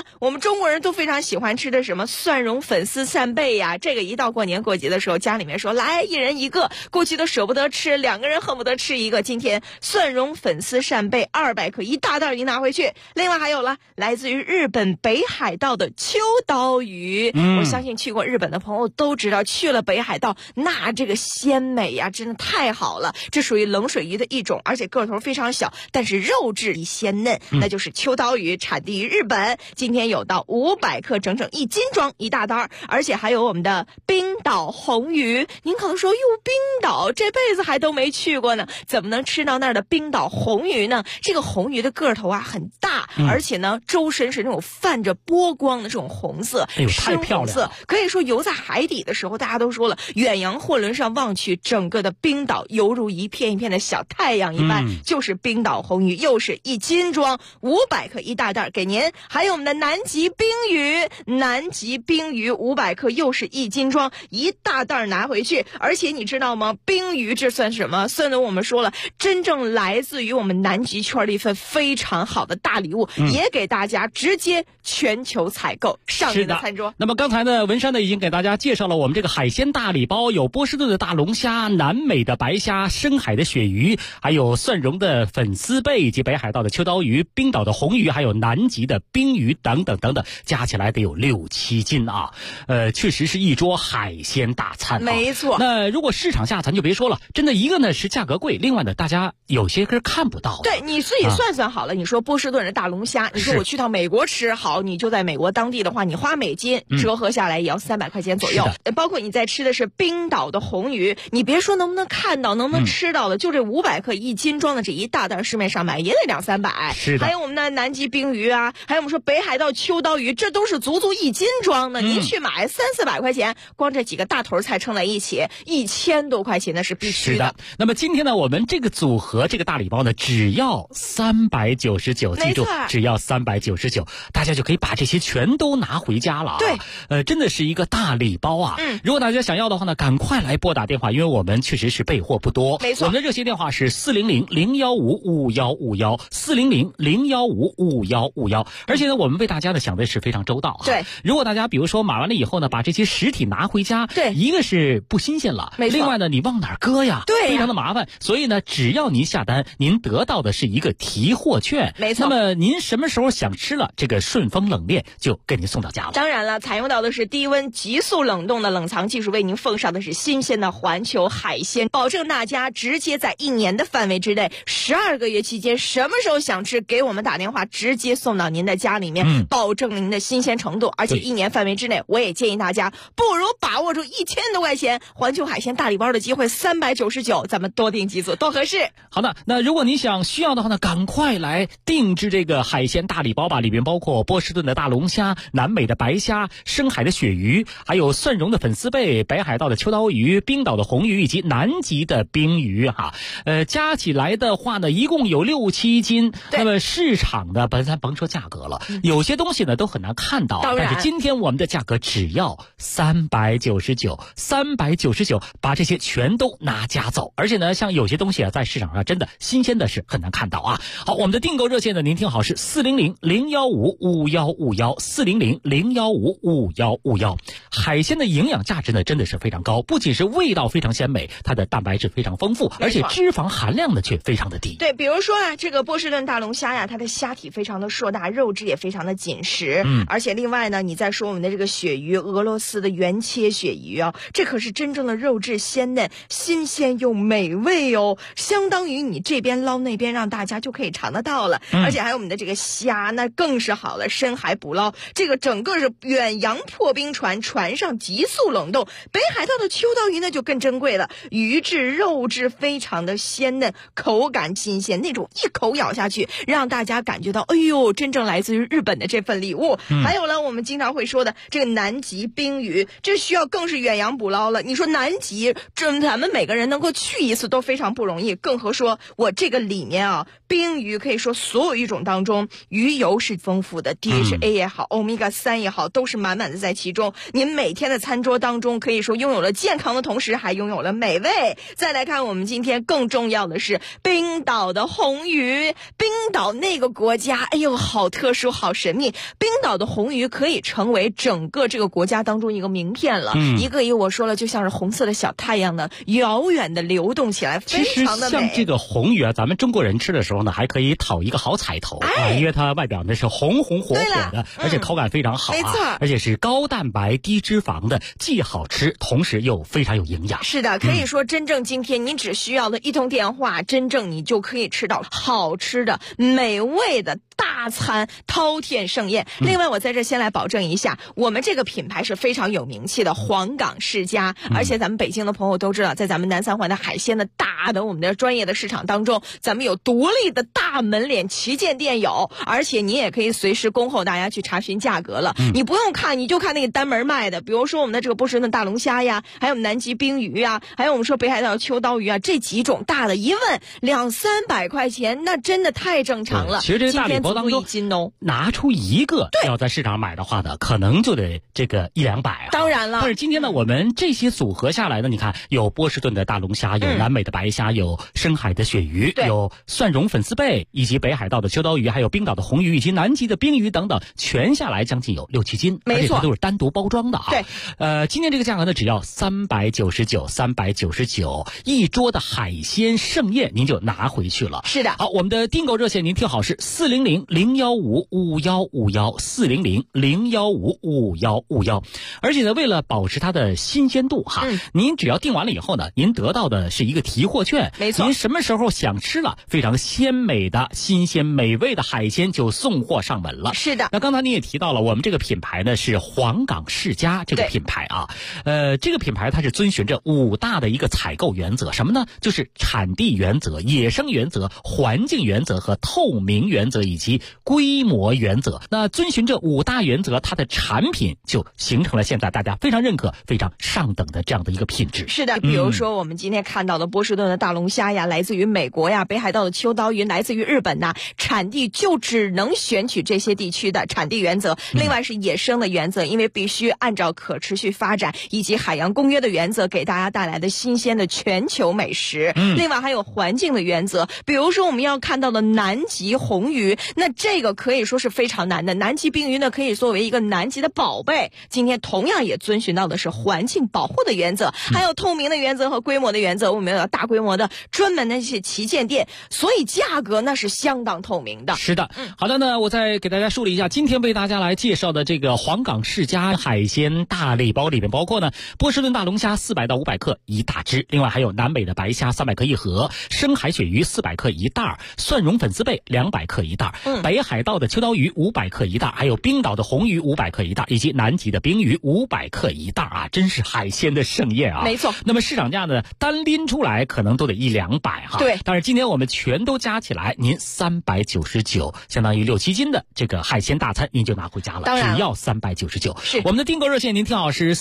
我们中国人都非常喜欢吃的什么蒜蓉粉丝扇贝呀，这个一到过年过节的时候，家里面说来一人一个，过去都舍不得吃，2个人恨不得吃一个。今天蒜蓉粉丝扇贝200克一大袋一拿回去。另外还有了来自于日本北海道的秋刀鱼，我相信去过日本的朋友都知道，去了北海道那这个鲜美呀，真的太好了。这属于冷水鱼的一种，而且个头非常小，但是肉质鲜嫩，那就是秋刀鱼，产地于日本。今天有到500克，整整1斤装一大袋，而且还有我们的冰岛红鱼。您可能说，哟，冰岛这辈子还都没去过呢，怎么能吃到那儿的冰岛红鱼呢？这个红鱼的个头啊很大，而且呢周身是那种泛着波光的这种红色， 太漂亮了。 可以说游在海底的时候，大家都说了，远洋货轮上望去，整个的冰岛犹如一片一片的小太阳一般，就是冰岛红鱼，又是1斤装500克一大袋给您。还有我们的南极冰鱼，南极冰鱼500克又是1斤装一大袋拿回去。而且你知道吗，冰鱼这算什么？算的我们说了，真正来自于我们南极圈的一份非常好的大礼物，也给大家直接全球采购上您的餐桌。 那么刚才呢，文山呢已经给大家介绍了我们这个海鲜大礼包，有波士顿的大龙虾、南美的白虾、深海的鳕鱼，还有蒜蓉的粉丝贝，以及北海道的秋刀鱼、冰岛的红鱼，还有南极的冰鱼等等等等，加起来得有6-7斤啊！确实是一桌海鲜大餐啊。 没错。 那如果市场价咱就别说了，真的一个呢是价格贵，另外呢大家有些是看不到的。 对，你自己算算好了，你说波士顿的大龙虾，你说我去到美国吃好，你就在美国当地的话，你花美金折合下来也要300块钱左右。包括你在吃的是冰岛的红鱼，你别说能不能看到，能不能吃到的，就这500克1斤装的这一大袋，市面上买也得200-300。 是的。 还有我们的南极冰鱼啊，还有我们说北海道秋刀鱼，这都是足1斤装的。您去买300-400块钱，光这几个大头菜称在一起，1000多块钱那是必须的。 是的。那么今天呢，我们这个组合这个大礼包呢，只要399，记住，只要399，大家就可以把这些全都拿回家了啊。 对， 真的是一个大礼包啊。如果大家想要的话呢，赶快来拨打电话，因为我们确实是备货不多。 没错。 我们的热线电话是400-015-5151，400-015-5151。而且呢，我们为大家呢想的是非常周到啊。 对。 如果大家比如说买完了以后呢，把这些实体拿回家， 对， 一个是不新鲜了， 没错。 另外呢，你往哪儿搁呀？ 对呀， 非常的麻烦。所以呢，只要您下单，您得到的是一个提货券。 没错。 那么您什么时候想吃了，这个顺丰冷链就给您送到家了。 当然了，采用到的是低温急速冷冻的冷藏技术，为您奉上的是新鲜的环球海鲜，保证大家直接在1年的范围之内，12个月期间，什么时候想吃，给我们打电话，直接送到您的家里面，保证您的新鲜程度。而且1年范围之内，我也建议大家不如把握住1000多块钱环球海鲜大礼包的机会，399，咱们多订几组多合适。 好的，那如果你需要的话呢，赶快来定制这个海鲜大礼包吧，里面包括波士顿的大龙虾、南美的白虾、深海的鳕鱼，还有蒜蓉的粉丝贝、北海道的秋刀鱼、冰岛的红鱼以及南极的冰鱼哈。加起来的话呢，一共有6-7斤。那么市场的咱甭说价格了，有些东西呢都很难看到，但是今天我们的价格只要399，把这些全都拿家走。而且呢，像有些东西啊，在市场上真的新鲜的是很难看到啊。好，我们的订购热线呢，您听好，是400-015-5151，400-015-5151。海鲜的营养价值呢，真的是非常高，不仅是味道非常鲜美，它的蛋白质非常丰富，而且脂肪含量呢却非常的低。 对，比如说啊，这个波士顿大龙虾呀，它的虾体非常的硕大，肉质也非常的紧实。而且另外呢，你再说我们的这个鳕鱼，俄罗斯的原切鳕鱼啊，这可是真正的肉质鲜嫩、新鲜又美味哦，相当于你这边捞那边，让大家就可以尝得到了。而且还有我们的这个虾，那更是好了，深海捕捞，这个整个是远洋破冰船上急速冷冻。北海道的秋刀鱼呢就更珍贵了，鱼质肉质非常的鲜嫩，口感新鲜，那种一口咬下去让大家感觉到哎呦，真正来自于日本的这份礼物。还有了我们经常会说的这个南极冰鱼，这需要更是远洋捕捞了。你说南极咱们每个人能够去一次都非常不容易，更何说我这个里面啊，冰鱼可以说所有鱼种当中鱼油是丰富的， DHA 也好，Omega 3也好，都是满满的在其中。您每天的餐桌当中可以说拥有了健康的同时还拥有了美味。再来看我们今天更重要的是冰岛的红鱼。冰岛那个国家，哎呦，好特殊好神神秘。冰岛的红鱼可以成为整个这个国家当中一个名片了，一个我说了就像是红色的小太阳呢，遥远的流动起来，非常的美。 其实像这个红鱼啊，咱们中国人吃的时候呢，还可以讨一个好彩头啊，因为它外表呢是红红火火的，而且口感非常好啊， 没错， 而且是高蛋白低脂肪的，既好吃，同时又非常有营养。 是的，可以说真正今天你只需要的一通电话，真正你就可以吃到好吃的美味的大餐，饕餮盛宴。另外我在这先来保证一下，我们这个品牌是非常有名气的黄冈世家，而且咱们北京的朋友都知道，在咱们南三环的海鲜的大的我们的专业的市场当中，咱们有独立的大门脸旗舰店有，而且你也可以随时恭候大家去查询价格了，你不用看，你就看那个单门卖的，比如说我们的这个波士顿大龙虾呀，还有我们南极冰鱼呀，还有我们说北海道秋刀鱼啊，这几种大的一问200-300块钱，那真的太正常了。 其实这个大礼包当中拿出一个要在市场买的话呢，可能就得这个100-200啊。 当然了， 但是今天呢，我们这些组合下来呢，你看有波士顿的大龙虾，有南美的白虾，有深海的鳕鱼，有蒜蓉粉丝贝，以及北海道的秋刀鱼，还有冰岛的红鱼，以及南极的冰鱼等等，全下来将近有6-7斤， 没错， 而且它都是单独包装的啊。 对， 今天这个价格呢，只要399，399一桌的海鲜盛宴您就拿回去了。 是的， 好，我们的订购热线您听好是400-015-5151，400-015-5151。而且呢，为了保持它的新鲜度哈，您只要订完了以后呢，您得到的是一个提货券， 没错， 您什么时候想吃了非常鲜美的新鲜美味的海鲜就送货上门了。 是的， 那刚才你也提到了，我们这个品牌呢是黄冈世家这个品牌啊，这个品牌它是遵循着5大的一个采购原则，什么呢？就是产地原则、野生原则、环境原则和透明原则以及规模原则。那遵循这5大原则，它的产品就形成了现在大家非常认可、非常上等的这样的一个品质。 是的，比如说我们今天看到的波士顿的大龙虾呀，来自于美国呀，北海道的秋刀鱼来自于日本呐，产地就只能选取这些地区的产地原则。另外是野生的原则，因为必须按照可持续发展以及海洋公约的原则，给大家带来的新鲜的全球美食。另外还有环境的原则，比如说我们要看到的南极红鱼，那这个可以说是非常难的。南极冰鱼呢，可以作为一个南极的宝贝，今天同样也遵循到的是环境保护的原则，还有透明的原则和规模的原则。我们有大规模的专门的一些旗舰店，所以价格那是相当透明的。 是的，好的呢，我再给大家梳理一下，今天为大家来介绍的这个黄冈世家海鲜大礼包里面包括呢，波士顿大龙虾400-500克一大只，另外还有南美的白虾300克一盒，深海鳕鱼400克一袋，蒜蓉粉丝贝200克一袋，北海道的秋刀鱼500克一袋，还有冰岛的红鱼500克一袋，以及南极的冰鱼500克一袋啊，真是海鲜的盛宴啊！ 没错。 那么市场价呢，单拎出来可能都得100-200哈。 对。 但是今天我们全都加起来，您399，相当于6-7斤的这个海鲜大餐，您就拿回家了。 当然， 只要399。 是。 我们的订购热线您听好是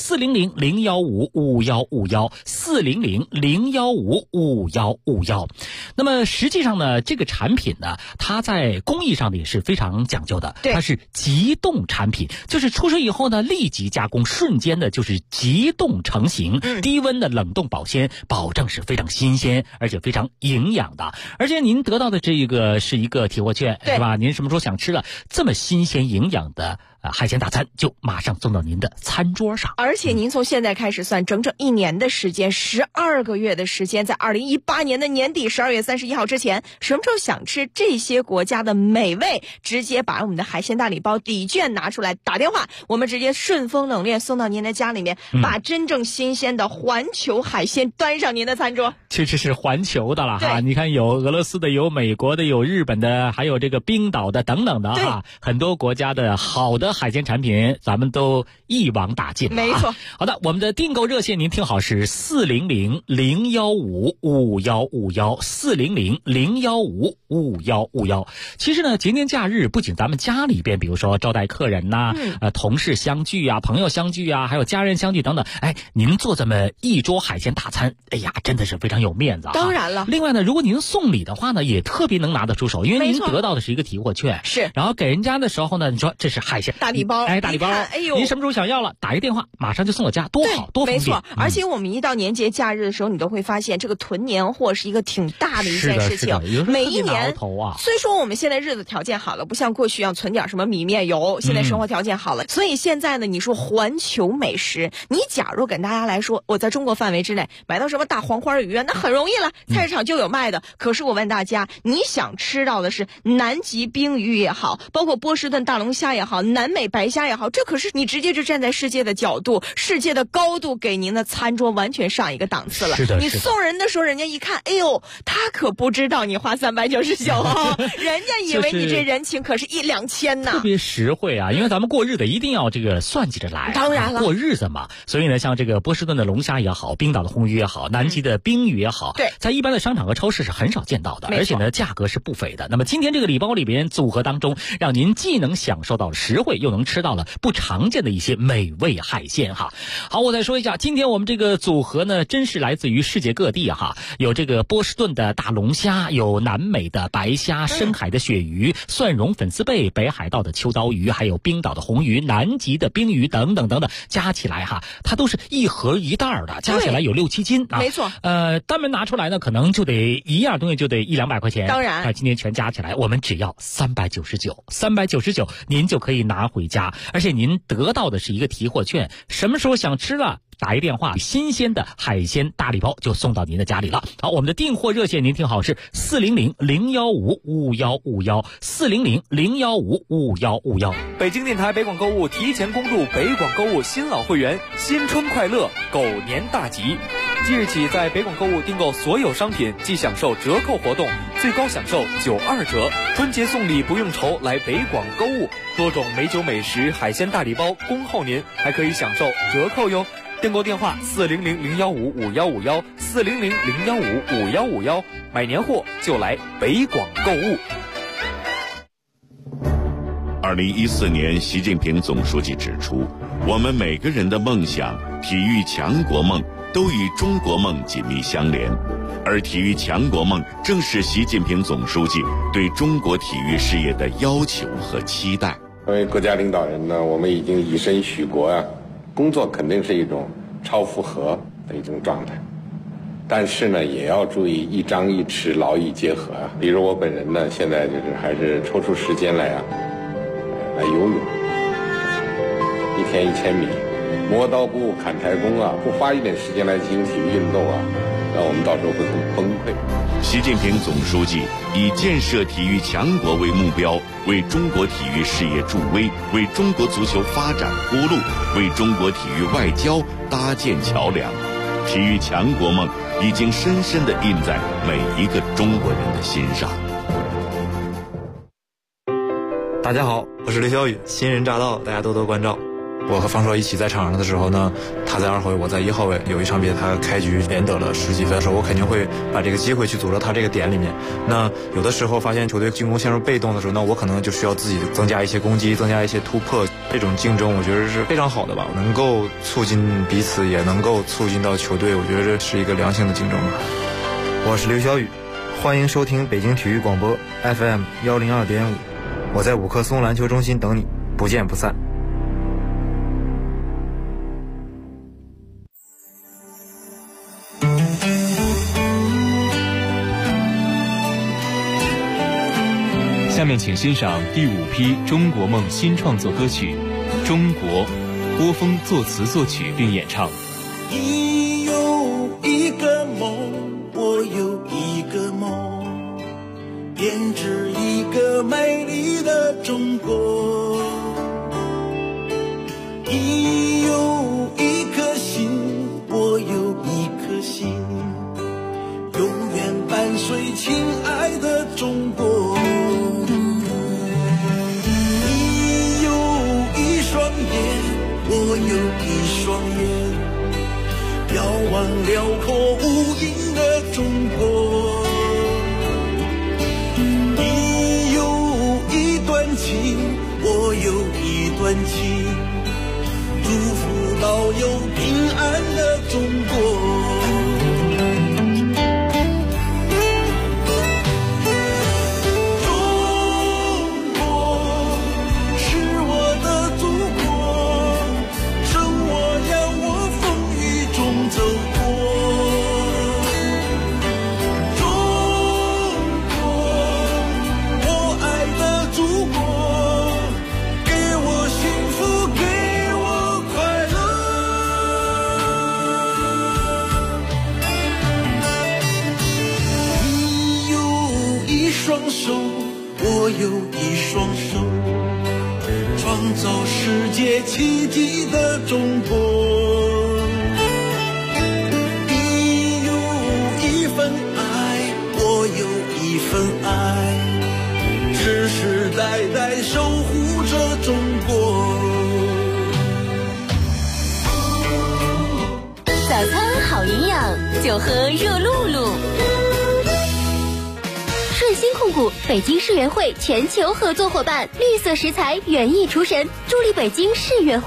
400-015-5151，400-015-5151。那么实际上呢，这个产品呢，它在工艺上呢也是非常讲究的，它是急冻产品，就是出水以后呢，立即加工，瞬间的就是急冻成型，低温的冷冻保鲜，保证是非常新鲜而且非常营养的。而且您得到的这个是一个提货券，是吧？您什么时候想吃了这么新鲜营养的海鲜大餐，就马上送到您的餐桌上。 而且您从现在开始算，整整1年的时间，12个月的时间，在2018年的年底12月31号之前，什么时候想吃这些国家的美味，直接把我们的海鲜大礼包底券拿出来，打电话，我们直接顺丰冷链送到您的家里面，把真正新鲜的环球海鲜端上您的餐桌。 其实是环球的了哈，你看有俄罗斯的，有美国的，有日本的，还有这个冰岛的等等的哈，很多国家的好的海鲜产品咱们都一网打尽了。 没错。 好的，我们的订购热线您听好是400-015-5151，400-015-5151。其实呢，节年假日不仅咱们家里边，比如说招待客人呐，同事相聚啊，朋友相聚啊，还有家人相聚等等，您做这么一桌海鲜大餐，真的是非常有面子啊。 当然了。 另外呢，如果您送礼的话呢，也特别能拿得出手，因为您得到的是一个提货券， 是， 然后给人家的时候呢，你说这是海鲜， 大礼包， 大礼包， 哎呦， 您什么时候想要了，打一个电话，马上就送到家，多好，多方便。 没错，而且我们一到年节假日的时候，你都会发现这个囤年货是一个挺大的一件事情。每一年，虽说我们现在日子条件好了，不像过去要存点什么米面油，现在生活条件好了，所以现在呢，你说环球美食，你假如跟大家来说，我在中国范围之内买到什么大黄花鱼啊，那很容易了，菜市场就有卖的。可是我问大家，你想吃到的是南极冰鱼也好，包括波士顿大龙虾也好，南美白虾也好，这可是你直接就站在世界的角度、世界的高度给您的餐桌完全上一个档次了。 是的， 你送人的时候，人家一看，哎呦，他可不知道你花399啊，人家以为你这人情可是1-2千呢， 特别实惠啊！因为咱们过日子一定要这个算计着来， 当然了， 过日子嘛。所以呢，像这个波士顿的龙虾也好，冰岛的红鱼也好，南极的冰鱼也好， 对， 在一般的商场和超市是很少见到的，而且呢，价格是不菲的。那么今天这个礼包里边组合当中，让您既能享受到了实惠，又能吃到了不常见的一些美味海鲜哈。好，我再说一下，今天我们这个组合呢，真是来自于世界各地哈，有这个波士顿的大龙虾，有南美的白虾，深海的鳕鱼，蒜蓉粉丝贝，北海道的秋刀鱼，还有冰岛的红鱼，南极的冰鱼等等等等，加起来哈，它都是一盒一袋的，加起来有6-7斤啊。 没错。 单门拿出来呢，可能就得一样东西就得100-200块钱。 当然， 今天全加起来，我们只要399，您就可以拿回家，而且您得到的是一个提货券，什么时候想吃了，打一电话，新鲜的海鲜大礼包就送到您的家里了。好，我们的订货热线您听好，是400-015-5151，400-015-5151。 北京电台北广购物提前公布北广购物新老会员新春快乐狗年大吉，即日起在北广购物订购所有商品即享受折扣活动，最高享受92折，春节送礼不用愁，来北广购物，多种美酒美食海鲜大礼包恭候您，还可以享受折扣哟。订购电话400-015-5151，400-015-5151，买年货就来北广购物。 2014年，习近平总书记指出，我们每个人的梦想、体育强国梦都与中国梦紧密相连，而体育强国梦正是习近平总书记对中国体育事业的要求和期待。 作为国家领导人呢，我们已经以身许国啊，工作肯定是一种超负荷的一种状态，但是呢，也要注意一张一弛，劳逸结合啊。比如我本人呢，现在就是还是抽出时间来游泳，1天1000米，磨刀不误砍柴工啊，不花一点时间来进行体育运动啊，那我们到时候会很崩溃。 习近平总书记以建设体育强国为目标，为中国体育事业助威，为中国足球发展铺路，为中国体育外交搭建桥梁。体育强国梦已经深深地印在每一个中国人的心上。 大家好，我是刘晓宇，新人乍到，大家多多关照。我和方硕一起在场上的时候呢，他在2号位，我在1号位。有一场比赛，他开局连得了10几分的时候，我肯定会把这个机会去组到他这个点里面。那有的时候发现球队进攻陷入被动的时候，那我可能就需要自己增加一些攻击，增加一些突破。这种竞争，我觉得是非常好的吧，能够促进彼此，也能够促进到球队。我觉得这是一个良性的竞争吧。 我是刘晓宇，欢迎收听北京体育广播 FM 102.5，我在5棵松篮球中心等你，不见不散。 下面请欣赏第5批中国梦新创作歌曲《中国》，郭峰作词作曲并演唱。 你有一个梦，我有一个梦，编织一个美丽的中国。你有一颗心，我有一颗心，永远伴随亲爱的中国。我有一双眼，遥望辽阔无垠的中国。你有一段情，我有一段情，祝福保佑平安的中国。中国是我的手，我有一双手，创造世界奇迹的中国。你有一份爱，我有一份爱，世世代代守护着中国。 早餐好营养，就喝热露露。顺鑫控股北京世园会全球合作伙伴，绿色食材园艺厨神，助力北京世园会。